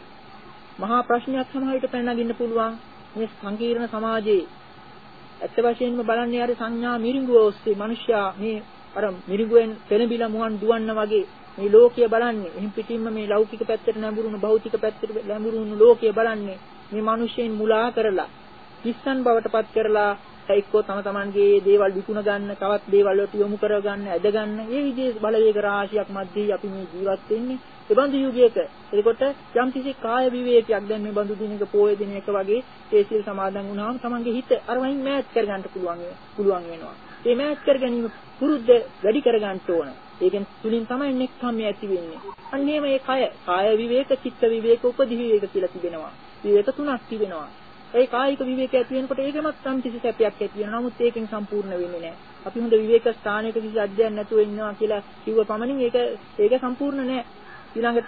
මහා ප්‍රශ්නයක් සමහර විට පැන නගින්න පුළුවන්. මේ සංකීර්ණ සමාජයේ ඇත්ත වශයෙන්ම බලන්නේ අර සංඥා මිරිඟුව ඔස්සේ මිනිස්සයා මේ අර මිරිඟුවෙන් පෙළඹිලා මුවන් දුවන්න වගේ මේ ලෝකය බලන්නේ. එහෙන් පිටින්ම මේ ලෞකික පැත්තට නැඹුරුණු භෞතික පැත්තට නැඹුරුණු ලෝකය බලන්නේ. මේ මිනිස්සෙන් මුලා කරලා කිස්සන් බවට පත් කරලා එක්කෝ තම තමන්ගේ දේවල් විකුණ ගන්න, තවත් දේවල් වලට යොමු කර ගන්න, ඇද ගන්න. මේ විදිහේ බලවේග රාශියක් මැද්දේ අපි මේ ජීවත් වෙන්නේ. ඒ බඳු යුගයක. ඒකට යම් කිසි කාය විවේකයක් දැන් මේ බඳු දිනක පොය දිනයක වගේ ඒ සිල් සමාදන් වුණාම තමන්ගේ හිත අර වයින් මෑත් කර ගන්න පුළුවන් පුළුවන් වෙනවා. මේ මෑත් කර ගැනීම පුරුද්ද වැඩි කර ගන්න ඕන. ඒකෙන් තුලින් තමයි නෙක්ඛම්මය ඇති වෙන්නේ. අන්න එහෙම මේ කය, කාය විවේක, චිත්ත විවේක, උපදි විවේක කියලා තිබෙනවා. විවේක තුනක් තිබෙනවා. ඒ කායික විවේකය ඇති වෙනකොට ඒකෙමත් සම් කිසි සැපයක් ඇති වෙනවා. නමුත් ඒකෙන් සම්පූර්ණ වෙන්නේ නැහැ. අපි හොඳ විවේක ස්ථානයක කිසි අධ්‍යයනයක් නැතුව ඉන්නවා කියලා කිව්ව පමණින් ඒක ඒක සම්පූර්ණ නැහැ. ඊළඟට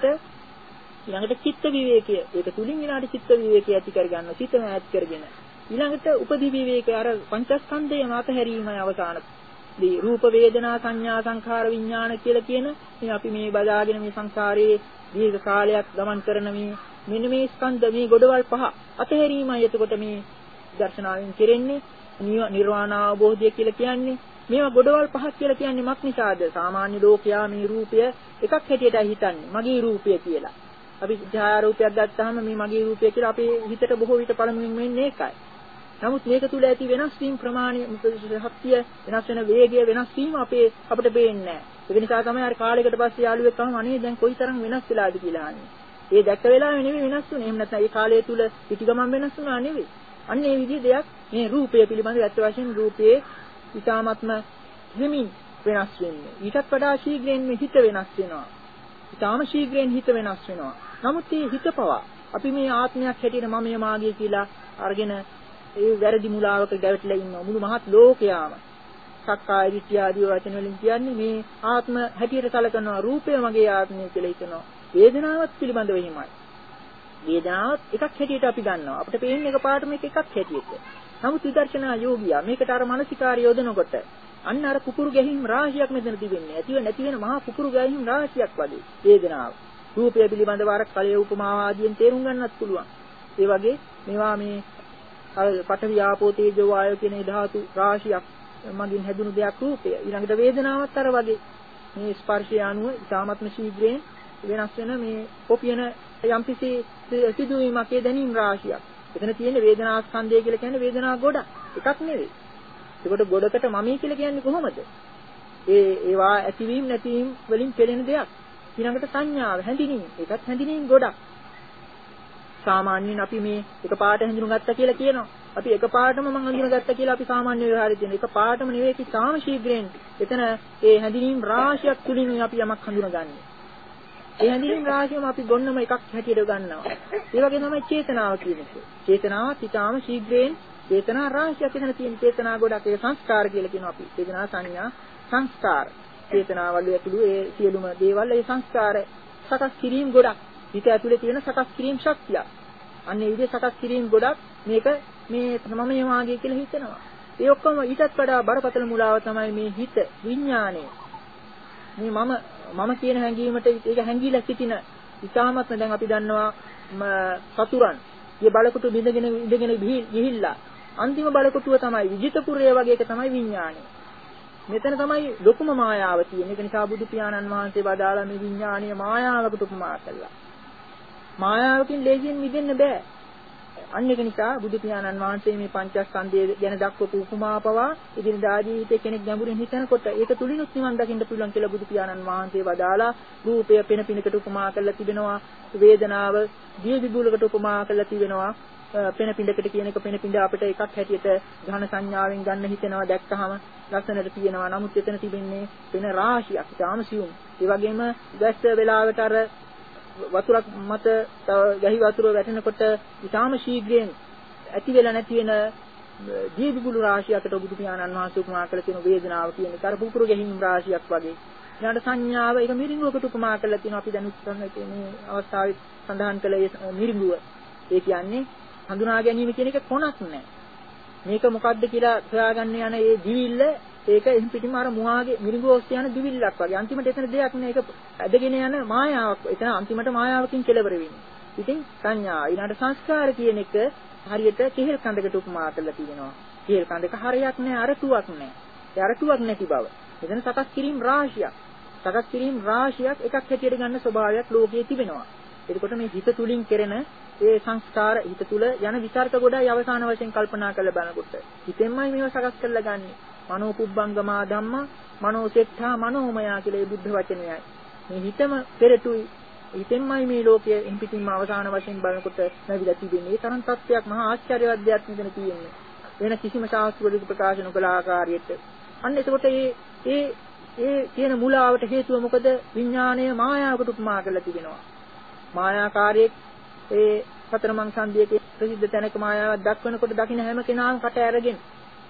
ඊළඟට චිත්ත විවේකය. ඒක තුලින් ඊළඟට චිත්ත විවේකය ඇති කර ගන්න. චිත්ත මෑත් කරගෙන. ඊළඟට උපදි විවේකය අර පංචස්කන්ධයම අතහැරීමයි අවසාන. දී රූප වේදනා සංඥා සංඛාර විඥාන කියලා කියන මේ අපි මේ බදාගෙන මේ සංසාරයේ දීර්ඝ කාලයක් ගමන් කරන මේ මෙන්න මේ ස්කන්ධ මේ ගොඩවල් පහ අතහැරීමයි එතකොට මේ දර්ශනාවෙන් කෙරෙන්නේ. නිර්වාණ අවබෝධය කියලා කියන්නේ මේවා ගොඩවල් පහක් කියලා කියන්නේ මක් නිසාද? සාමාන්‍ය ලෝකයා මේ රූපය එකක් හැටියට හිතන්නේ මගේ රූපය කියලා. අපි ඡායා රූපයක් ගත්තාම මේ මගේ රූපය කියලා අපේ හිතට බොහෝ විට පළමුවෙන් වෙන්නේ ඒකයි. නමුත් මේක තුල ඇති වෙනස් වීම ප්‍රමාණය ශක්තිය වෙනස් වෙන වේගය වෙනස් වීම අපේ අපිට පේන්නේ නැහැ. ඒක නිසා තමයි අර කාලයකට පස්සේ යාළුවෙක් අහම අනේ දැන් කොයිතරම් වෙනස් වෙලාද කියලා අහන්නේ. ඒ දැක්ක වෙලාවෙ නෙවෙයි වෙනස් වුනේ. එහෙම නැත්නම් ඒ කාලය තුල පිටිගමන් වෙනස් වුණා නෙවෙයි. අන්න ඒ විදිහේ දෙයක් මේ රූපය පිළිබඳව ඇත්ත වශයෙන්ම රූපයේ ඊටාත්ම හිමින් වෙනස් වෙන්නේ. ඊටත් වඩා ශීඝ්‍රයෙන් මේ හිත වෙනස් වෙනවා. ඊටාම ශීඝ්‍රයෙන් හිත වෙනස් වෙනවා. නමුත් මේ හිත පවා අපි මේ ආත්මයක් හැටියට මම මාගේ කියලා අරගෙන ඒ වැරදි මුලාවක ගැවටලා ඉන්න මුළු මහත් ලෝකයාම සක්කාය දිට්ඨිය ආදී වචන වලින් කියන්නේ මේ ආත්ම හැටියට සැලකනවා රූපය මගේ ආත්මය කියලා හිතනවා. වේදනාවත් පිළිබඳව එහෙමයි. වේදනාවත් එකක් හැටියට අපි ගන්නවා. අපිට පේන්නේ එකපාරටම එක එකක් හැටියට. නමුත් විදර්ශනා යෝගියා මේකට අර මානසිකාර්ය යොදනකොට අන්න අර පුපුරු ගැහිම් රාශියක් මෙතන තිබෙන්නේ. ඇතිව නැති වෙන මහා පුපුරු ගැහිම් රාශියක් වගේ වේදනාව. රූපය පිළිබඳව අර කලයේ උපමාව ආදියෙන් තේරුම් ගන්නත් පුළුවන්. ඒ වගේ මේවා මේ පඨවි ආපෝ තේජෝ වායෝ කියන ධාතු රාශියක් මගින් හැදුණු දෙයක් රූපය. ඊළඟට වේදනාවත් අර වගේ මේ ස්පර්ශය අනුව ඉතාමත්ම ශීඝ්‍රයෙන් වෙනස් වෙන මේ කොපියන යම්කිසි සිදුවීමක් ඒ දැනීම් රාශියක්. එතන තියෙන වේදනා ස්කන්ධය කියලා කියන්නේ වේදනා ගොඩක්. එකක් නෙවෙයි. ඒකට ගොඩකට මමී කියලා කියන්නේ කොහොමද? ඒ ඒවා ඇතිවීම නැතිවීම වලින් පෙළෙන දෙයක්. ඊළඟට සංඥාව හැඳිනීම. ඒකත් හැඳිනීම ගොඩක්. සාමාන්‍යයෙන් අපි මේ එකපාරට හඳුනගත්තා කියලා කියනවා. අපි එකපාරටම මම හඳුනගත්තා කියලා අපි සාමාන්‍ය ව්‍යවහාරයේ තියෙන එකපාරටම නෙවෙයි කි තාම ශීඝ්‍රයෙන්. එතන ඒ හැඳිනීම් රාශියක් තුලින් අපි යමක් හඳුනගන්නේ. ඒ හැඳිනීම් රාශියම අපි ගොන්නම එකක් හැටියට ගන්නවා. ඒ වගේ තමයි චේතනාව කියන්නේ. චේතනාවත් ඊටාම ශීඝ්‍රයෙන් චේතනා රාශියක් එතන තියෙන චේතනා ගොඩක් ඒක සංස්කාර කියලා කියනවා අපි. චේතනා සංඥා සංස්කාර. චේතනාවල ඇතුළු ඒ සියලුම දේවල් ඒ සංස්කාර සකස් කිරීම ගොඩක්. හිත ඇතුලේ තියෙන සකස් කිරීම ශක්තිය. අන්න ඒ විදිහේ සකස් කිරීම ගොඩක් මේක මේ මම මේ වාගේ කියලා හිතනවා. ඒ ඔක්කොම ඊටත් වඩා බරපතල මුලාව තමයි මේ හිත විඥාණය. මේ මම මම කියන හැඟීමට ඒක හැංගිලා සිටින ඉතාමත්ම දැන් අපි දන්නවා සතුරන්. මේ බලකොටු බිඳගෙන ඉඳගෙන ගිහිල්ලා අන්තිම බලකොටුව තමයි විජිතපුරය වගේ එක තමයි විඥාණය. මෙතන තමයි ලොකුම මායාව තියෙන්නේ. ඒක නිසා බුදු පියාණන් වහන්සේ වදාළා මේ විඥාණය මායාවකට උපමා කළා. මායාවකින් ලේසියෙන් මිදෙන්න බෑ. අන්න ඒක නිසා බුදු පියාණන් වහන්සේ මේ පංචස්කන්ධය ගැන දක්වපු උපමා පවා ඉදිරියදා ජීවිතේ කෙනෙක් ගැඹුරින් හිතනකොට ඒක තුලිනුත් නිවන් දකින්න පුළුවන් කියලා බුදු පියාණන් වහන්සේ වදාලා රූපය පෙන පිනකට උපමා කරලා තිබෙනවා. වේදනාව දිය විදුලකට උපමා කරලා තිබෙනවා. පෙන පිඬකට කියන එක පෙන පිඬ අපිට එකක් හැටියට ඝන සංඥාවෙන් ගන්න හිතෙනවා දැක්කහම ලස්සනට තියෙනවා. නමුත් එතන තිබෙන්නේ පෙන රාශියක් තාමසියුම්. ඒ වගේම දැස්ස වෙලාවට අර වතුරක් මත ගහි වතුර වැටෙනකොට ඊටාම ශීඝ්‍රයෙන් ඇති වෙලා නැති වෙන දීවිගුළු රාශියකට බුදු පියාණන් වහන්සේ උපමා කළ තියෙන වේදනාව කියන්නේ කර පුපුරු ගැහිම් රාශියක් වගේ. ඊළඟට සංඥාව ඒක මිරිඟුවකට උපමා කරලා තියෙනවා. අපි දැන් උත්සන්න මේ අවස්ථාවේ සඳහන් කළ ඒ මිරිඟුව. ඒ කියන්නේ හඳුනා ගැනීම කියන එක කොනක් නෑ. මේක මොකද්ද කියලා හොයාගන්න යන ඒ දිවිල්ල ඒක එහින් පිටින්ම අර මුවාගේ මිරිඟුව ඔස්සේ යන දිවිල්ලක් වගේ. අන්තිමට එතන දෙයක් නෑ. ඒක ඇදගෙන යන මායාවක්. එතන අන්තිමට මායාවකින් කෙලවර වෙන්නේ. ඉතින් සංඥා ඊළඟට සංස්කාර කියන එක හරියට කෙහෙල් කඳකට උපමා කරලා තියෙනවා. කෙහෙල් කඳක හරයක් නෑ, අරටුවක් නෑ. ඒ අරටුවක් නැති බව. එතන සකස් කිරීම රාශියක්. සකස් කිරීම රාශියක් එකක් හැටියට ගන්න ස්වභාවයක් ලෝකයේ තිබෙනවා. එතකොට මේ හිත තුලින් කෙරෙන ඒ සංස්කාර හිත තුල යන විචාරක ගොඩයි අවසාන වශයෙන් කල්පනා කරලා බලනකොට හිතෙන්මයි මේව සකස් කරලා ගන්නෙ. මනෝ පුබ්බංගමා ධම්මා මනෝ සෙට්ඨා මනෝමයා කියලා ඒ බුද්ධ වචනයයි. මේ හිතම පෙරටුයි හිතෙන්මයි මේ ලෝකයේ ඉන්පිටින්ම අවසාන වශයෙන් බලනකොට නැවිලා තිබෙන්නේ. ඒ තරම් තත්ත්වයක් මහා ආශ්චර්යවත් දෙයක් මෙතන තියෙන්නේ. වෙන කිසිම ශාස්ත්‍රවලින් ප්‍රකාශ නොකළ ආකාරයට. අන්න එතකොට මේ ඒ ඒ කියන මුලාවට හේතුව මොකද? විඥාණය මායාවකට උපමා කරලා තිබෙනවා. මායාකාරයේ ඒ සතරමං සන්ධියේ ප්‍රසිද්ධ තැනක මායාවක් දක්වනකොට දකින්න හැම කෙනාම කට ඇරගෙන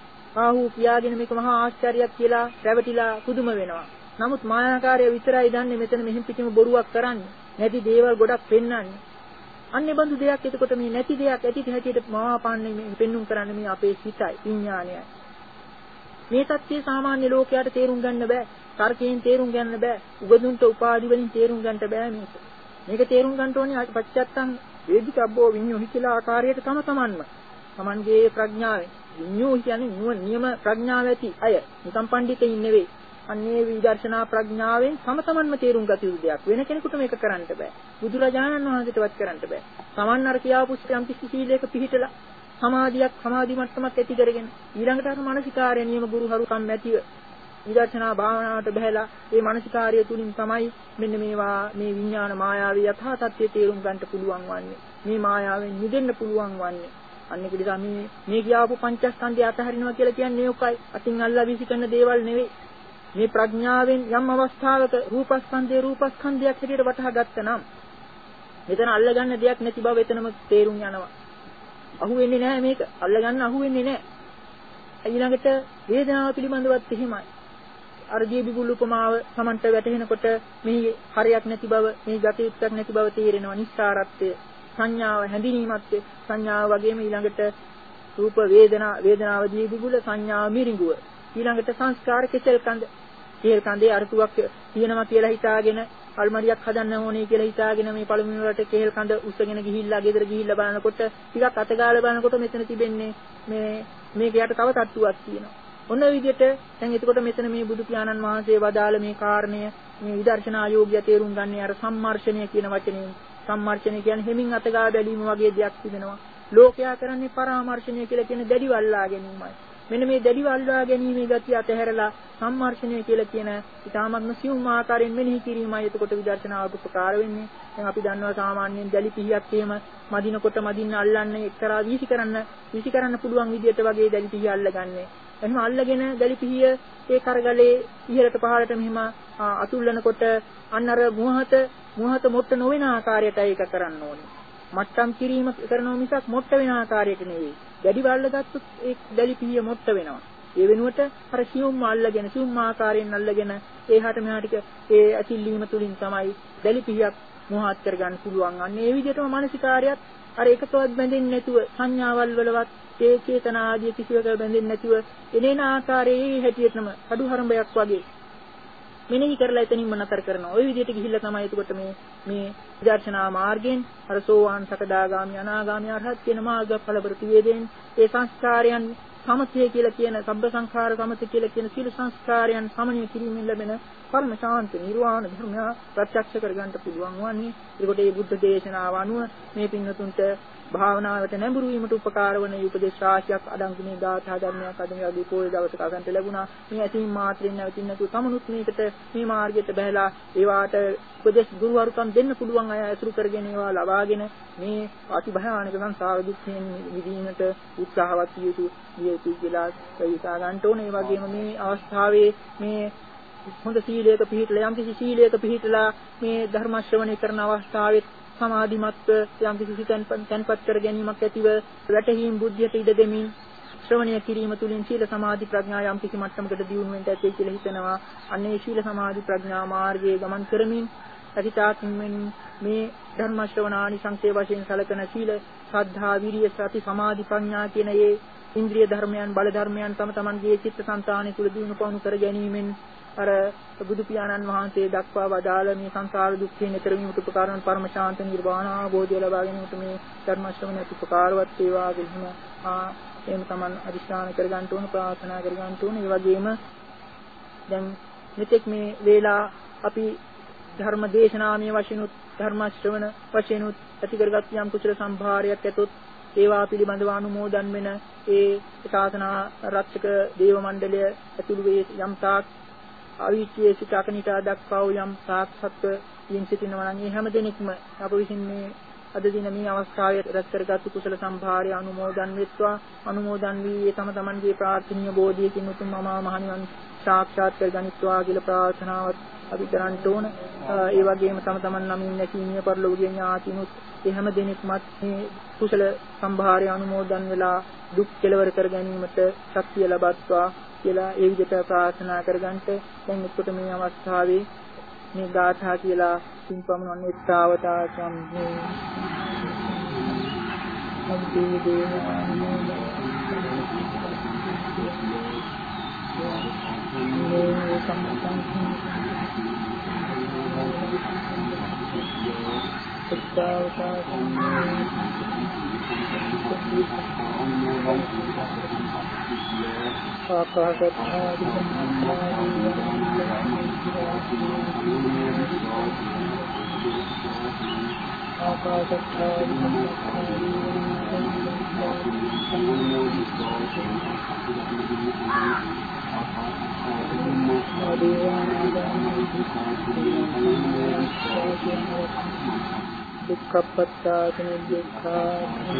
ආහු කියාගෙන මේක මහා ආශ්චර්යයක් කියලා රැවටිලා පුදුම වෙනවා. නමුත් මායාකාරය විතරයි දන්නේ මෙතන මෙහින් පිටිම බොරුවක් කරන්නේ. නැති දේවල් ගොඩක් පෙන්වන්නේ. අන්නේ බඳු දෙයක් එතකොට මේ නැති දෙයක් ඇති හැටියට මවාපාන්නේ මේ පෙන්눔 කරන්නේ මේ අපේ සිතයි විඥානයයි. මේ தත්ත්වය සාමාන්‍ය ලෝකයට තේරුම් ගන්න බෑ. තර්කයෙන් තේරුම් ගන්න බෑ. උගදුන්ට උපාදි වලින් තේරුම් ගන්න බෑ මේක. මේක තේරුම් ගන්න ඕනේ පච්චත්තං වේදිකබ්බෝ විඤ්ඤෝහි කියලා ආකාරයට තම තමන්ම. තමන්ගේ ප්‍රඥාවෙන් විඤ්ඤෝහි කියන්නේ නුවණ නියම ප්‍රඥාව ඇති අය. නිකම් පඬිතෙයින් නෙවෙයි. අන්නේ විදර්ශනා ප්‍රඥාවෙන් තම තමන්ම තේරුම් ගත යුතු දෙයක්. වෙන කෙනෙකුට මේක කරන්න බෑ. බුදුරජාණන් වහන්සේටවත් කරන්න බෑ. තමන් අර කියාපු යම් කිසි සීලයක පිළිහිටලා සමාධියක් සමාධි මට්ටමක් ඇති කරගෙන ඊළඟට අර මානසිකාර්ය නියම ගුරු හරුකම් ඇතිව විදර්ශනා භාවනාවට බහැලා ඒ මානසිකාර්ය තුලින් තමයි මෙන්න මේවා මේ විඥාන මායාවේ යථා තත්ත්වය තේරුම් ගන්නට පුළුවන් වන්නේ. මේ මායාවෙන් මිදෙන්න පුළුවන් වන්නේ. අන්න ඒක නිසා මේ මේ කියාපු පංචස්කන්ධය අතහරිනවා කියලා කියන්නේ ඔකයි. අතින් අල්ලා වීසි කරන දේවල් නෙවෙයි. මේ ප්‍රඥාවෙන් යම් අවස්ථාවක රූපස්කන්ධය රූපස්කන්ධයක් හැටියට වටහා ගත්තනම් මෙතන අල්ලගන්න දෙයක් නැති බව එතනම තේරුම් යනවා. අහු වෙන්නේ නැහැ මේක. අල්ලගන්න අහු වෙන්නේ නැහැ. ඊළඟට වේදනාව පිළිබඳවත් එහෙමයි. අර දීබිගුල් උපමාව සමන්ට වැටෙනකොට මේ හරයක් නැති බව, මේ ගතියුක්තක් නැති බව තේරෙනවා. නිස්සාරත්වය. සංඥාව හැඳිනීමත් සංඥාව වගේම ඊළඟට රූප වේදනා වේදනාව දීවිගුල සංඥාව මිරිඟුව ඊළඟට සංස්කාර කෙසෙල් කඳ කෙල් කඳේ අරතුවක් තියෙනවා කියලා හිතාගෙන අල්මාරියක් හදන්න ඕනේ කියලා හිතාගෙන මේ පළමුව වලට කෙල් කඳ උස්සගෙන ගිහිල්ලා ගෙදර ගිහිල්ලා බලනකොට ටිකක් අතගාලා බලනකොට මෙතන තිබෙන්නේ මේ මේක යට තව තට්ටුවක් තියෙනවා. ඔන්න ඔය විදිහට දැන් එතකොට මෙතන මේ බුදු පියාණන් වහන්සේ වදාළ මේ කාරණය මේ විදර්ශනා යෝග්‍ය තේරුම් ගන්න අර සම්මර්ෂණය කියන වචනේ සම්මර්ෂණය කියන්නේ හිමින් අතගා බැලීම වගේ දෙයක් තිබෙනවා. ලෝකයා කරන්නේ පරාමර්ශණය කියලා කියන දැඩි වල්ලා ගැනීමයි. මෙන්න මේ දැඩි වල්ලා ගැනීමේ ගතිය අතහැරලා සම්මර්ෂණය කියලා කියන ඊටාත්ම සියුම් ආකාරයෙන් මෙනෙහි කිරීමයි එතකොට විදර්ශනාවට උපකාර වෙන්නේ. දැන් අපි දන්නවා සාමාන්‍යයෙන් දැලි පිහියක් එහෙම මදිනකොට මදින්න අල්ලන්නේ එක්තරා වීසි කරන්න වීසි කරන්න පුළුවන් විදියට වගේ දැලි පිහිය අල්ලගන්නේ. එහෙනම් අල්ලගෙන දැලි පිහිය ඒ කරගලේ ඉහළට පහළට මෙහිම අතුල්ලනකොට අන්න අර මුවහත මුවහත මොට්ට නොවන ආකාරයට ඒක කරන්න ඕනේ. මට්ටම් කිරීම කරනව මිසක් මොට්ට වෙන ආකාරයට නෙවෙයි. දැඩි වල්ල ගත්තොත් ඒ දැලි පිහිය මොට්ට වෙනවා. ඒ වෙනුවට අර සියුම් අල්ලගෙන සියුම් ආකාරයෙන් අල්ලගෙන ඒහාට මෙහාට ඒ ඇතිල්ලීම තුලින් තමයි දැලි පිහියක් මොහාත් කරගන්න පුළුවන්. අන්න ඒ විදිහටම මානසිකාරයත් අර එකතවත් බැඳෙන්නේ නැතුව සංඥාවල් වලවත් ඒ චේතනා ආදී කිසිවක බැඳෙන්නේ නැතුව එනේන ආකාරයේ හැටියටම අඩු හරඹයක් වගේ මෙනෙහි කරලා එතනින්ම නතර කරනවා. ওই විදිහට ගිහිල්ලා තමයි එතකොට මේ මේ විදර්ශනා මාර්ගයෙන් අර සෝවාන් සකදාගාමි අනාගාමි අරහත් කියන මාර්ගඵල ප්‍රතිවේදයෙන් ඒ සංස්කාරයන් සමථය කියලා කියන සබ්බ සංඛාර සමථය කියලා කියන සීල සංස්කාරයන් සමනය කිරීමෙන් ලැබෙන පරම ශාන්ත නිර්වාණ ධර්මය ප්‍රත්‍යක්ෂ කරගන්න පුළුවන් වන්නේ. ඒකට මේ බුද්ධ දේශනාව අනුව මේ පින්වතුන්ට භාවනාවට නැඹුරු වීමට උපකාර වන උපදේශ රාශියක් අඩංගු මේ ගාථා ධර්මයක් අද මේ පොයේ දවසක අගන්ට ලැබුණා. මේ ඇතින් මාත්‍රෙන් නැවතින් නැතුව සමනුත් මේකට මේ මාර්ගයට බහැලා ඒවාට උපදේශ ගුරුවරුකම් දෙන්න පුළුවන් අය අසුරු කරගෙන ඒවා ලබාගෙන මේ අති භයානක සංසාර දුක්ඛයෙන් මිදීමට උත්සාහවත් විය යුතු විය කියලා හිතා ගන්න ඕනේ. ඒ වගේම මේ අවස්ථාවේ මේ හොඳ සීලයක පිහිටලා යම් කිසි සීලයක පිහිටලා මේ ධර්ම ශ්‍රවණය කරන අවස්ථාවේ සමාධිමත් යම් කිසි සිතෙන් තන්පත් කර ගැනීමක් ඇතිව වැටහීම් බුද්ධියට ඉඩ දෙමින් ශ්‍රවණය කිරීම තුළින් සීල සමාධි ප්‍රඥා යම් කිසි මට්ටමකට දියුණු වෙන්න ඇති කියලා හිතනවා. අන්නේ සීල සමාධි ප්‍රඥා මාර්ගයේ ගමන් කරමින් අතිතාත්මෙන් මේ ධර්ම ශ්‍රවණානි සංසේ වශයෙන් සැලකෙන සීල සද්ධා විරිය සති සමාධි ප්‍රඥා කියන මේ ඉන්ද්‍රිය ධර්මයන් බල ධර්මයන් තම තමන්ගේ චිත්තසංතානෙ තුළ දිනු පවණු කර ගැනීමෙන් අර බුදු පියාණන් වහන්සේ දක්වා වදාළ මේ සංසාර දුක්ඛයෙන් ඈතර වීමට උපකාර වන පරම ශාන්ත නිර්වාණ අවබෝධය ලබා ගැනීමට මේ ධර්ම ශ්‍රවණයට උපකාරවත් වේවා කියලා ආ එහෙම තමන් අදිස්ථාන කර ගන්න ඕන ප්‍රාර්ථනා කර ගන්න ඕන. ඒ වගේම දැන් මෙතෙක් මේ වේලා අපි ධර්ම දේශනාමය වශයෙන් ධර්ම ශ්‍රවණ වශයෙන් ඇති කරගත් යම් කුසල සම්භාරයක් ඇතොත් ඒවා පිළිබඳව අනුමෝදන් වෙන ඒ සාසනා රක්ෂක දේව මණ්ඩලය ඇතුළු වේ යම් තාක් අවිචයේ සිට අකනිටා දක්වා වූ යම් සාක්ෂත් යින් සිටිනවා නම් ඒ හැම දිනෙකම අප විසින් මේ අද දින මේ අවස්ථාවේ රැස් කරගත් කුසල සම්භාරය අනුමෝදන් වෙත්වා අනුමෝදන් වී තම තමන්ගේ ප්‍රාර්ථනීය බෝධියකින් උතුම් මහා මහණිවන් සාක්ෂාත් කරගනිත්වා කියලා ප්‍රාර්ථනාවත් අපි කරන්ට ඕන. ඒ වගේම තම තමන් නමින් නැසීමිය පරිලෝකීය ඥාතිනුත් ඒ හැම දිනෙකමත් මේ කුසල සම්භාරය අනුමෝදන් වෙලා දුක් කෙලවර කර ගැනීමට ශක්තිය ලබත්වා කියලා ඒ විදිහට ප්‍රාර්ථනා කරගන්නට දැන් එක්කොට මේ අවස්ථාවේ මේ ගාථා කියලා සින්පමනන්නේ තාවතා සම්මේ අන්තිම දුක්ඛපත්තාන දුක්ඛාන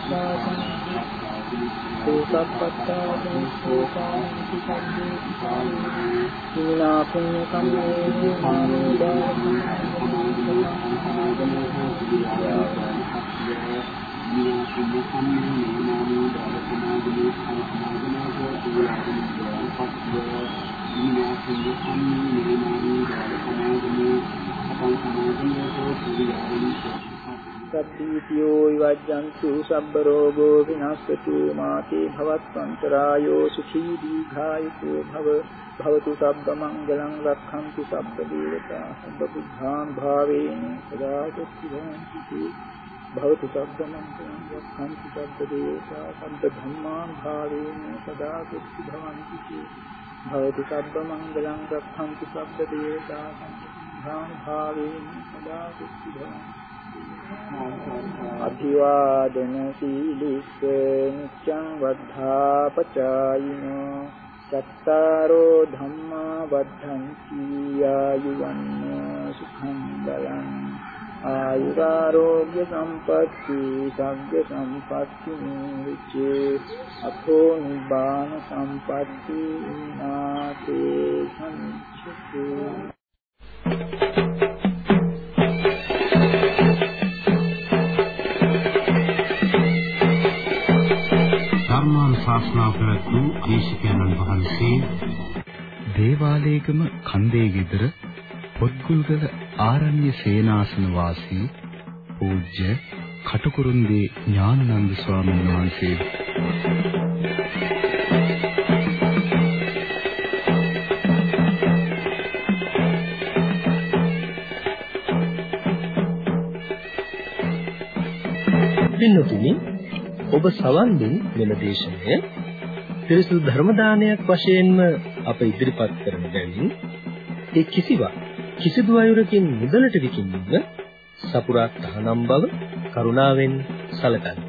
සෝකපත්තාන සෝකාන්ති සම්මේ සීලා පුඤ්ඤ කම්මේ මානෝදාන Thank you. සබ්බීතියෝ විවජ්ජන්තු සබ්බ රෝගෝ විනාශතු මාතේ භවත්වන්තරායෝ සුඛී දීඝායුකෝ භව භවතු සබ්බ මංගලං රක්ඛන්තු සබ්බ දේවතා සබ්බ බුද්ධාන් භාවේන සදා සච්චිදාන්ති භවතු සබ්බ මංගලං රක්ඛන්තු සබ්බ දේවතා සබ්බ ධම්මාන් භාවේන සදා සච්චිදාන්ති භවතු සබ්බ මංගලං රක්ඛන්තු සබ්බ දේවතා සබ්බ බුද්ධාන් භාවේන සදා සච්චිදාන්ති අභිවාදන සීලිස්ස නිච්ඡං වද්ධාපචායිනෝ චත්තාරෝ ධම්මා වද්ධන්ති ආයුවන්නෝ සුඛං බලං ආයුරාෝග්‍ය සම්පatti සග්ග සම්පatti නිච්චේ අතෝ නිබ්බාන සම්පatti නාතේ සම්චිතේ ශාස්ත්‍රා ප්‍රතු දේශකයන්න් වහන්සේ දේවාලේගම කන්දේ ගෙදර පොත්ගුල්ගල ආරණ්‍ය සේනාසන වාසී පූජ්‍ය කටුකුරුන්දී ඥානানন্দ ස්වාමීන් වහන්සේ පින්තුනි ඔබ සවන් දුන් මෙම දේශනය පිරිසුදු ධර්ම දානයක් වශයෙන්ම අප ඉදිරිපත් කරන බැවින් ඒ කිසිවක් කිසිදු අයුරකින් මුදලට විකිණීම සපුරා තහනම් බව කරුණාවෙන් සැලකන්න.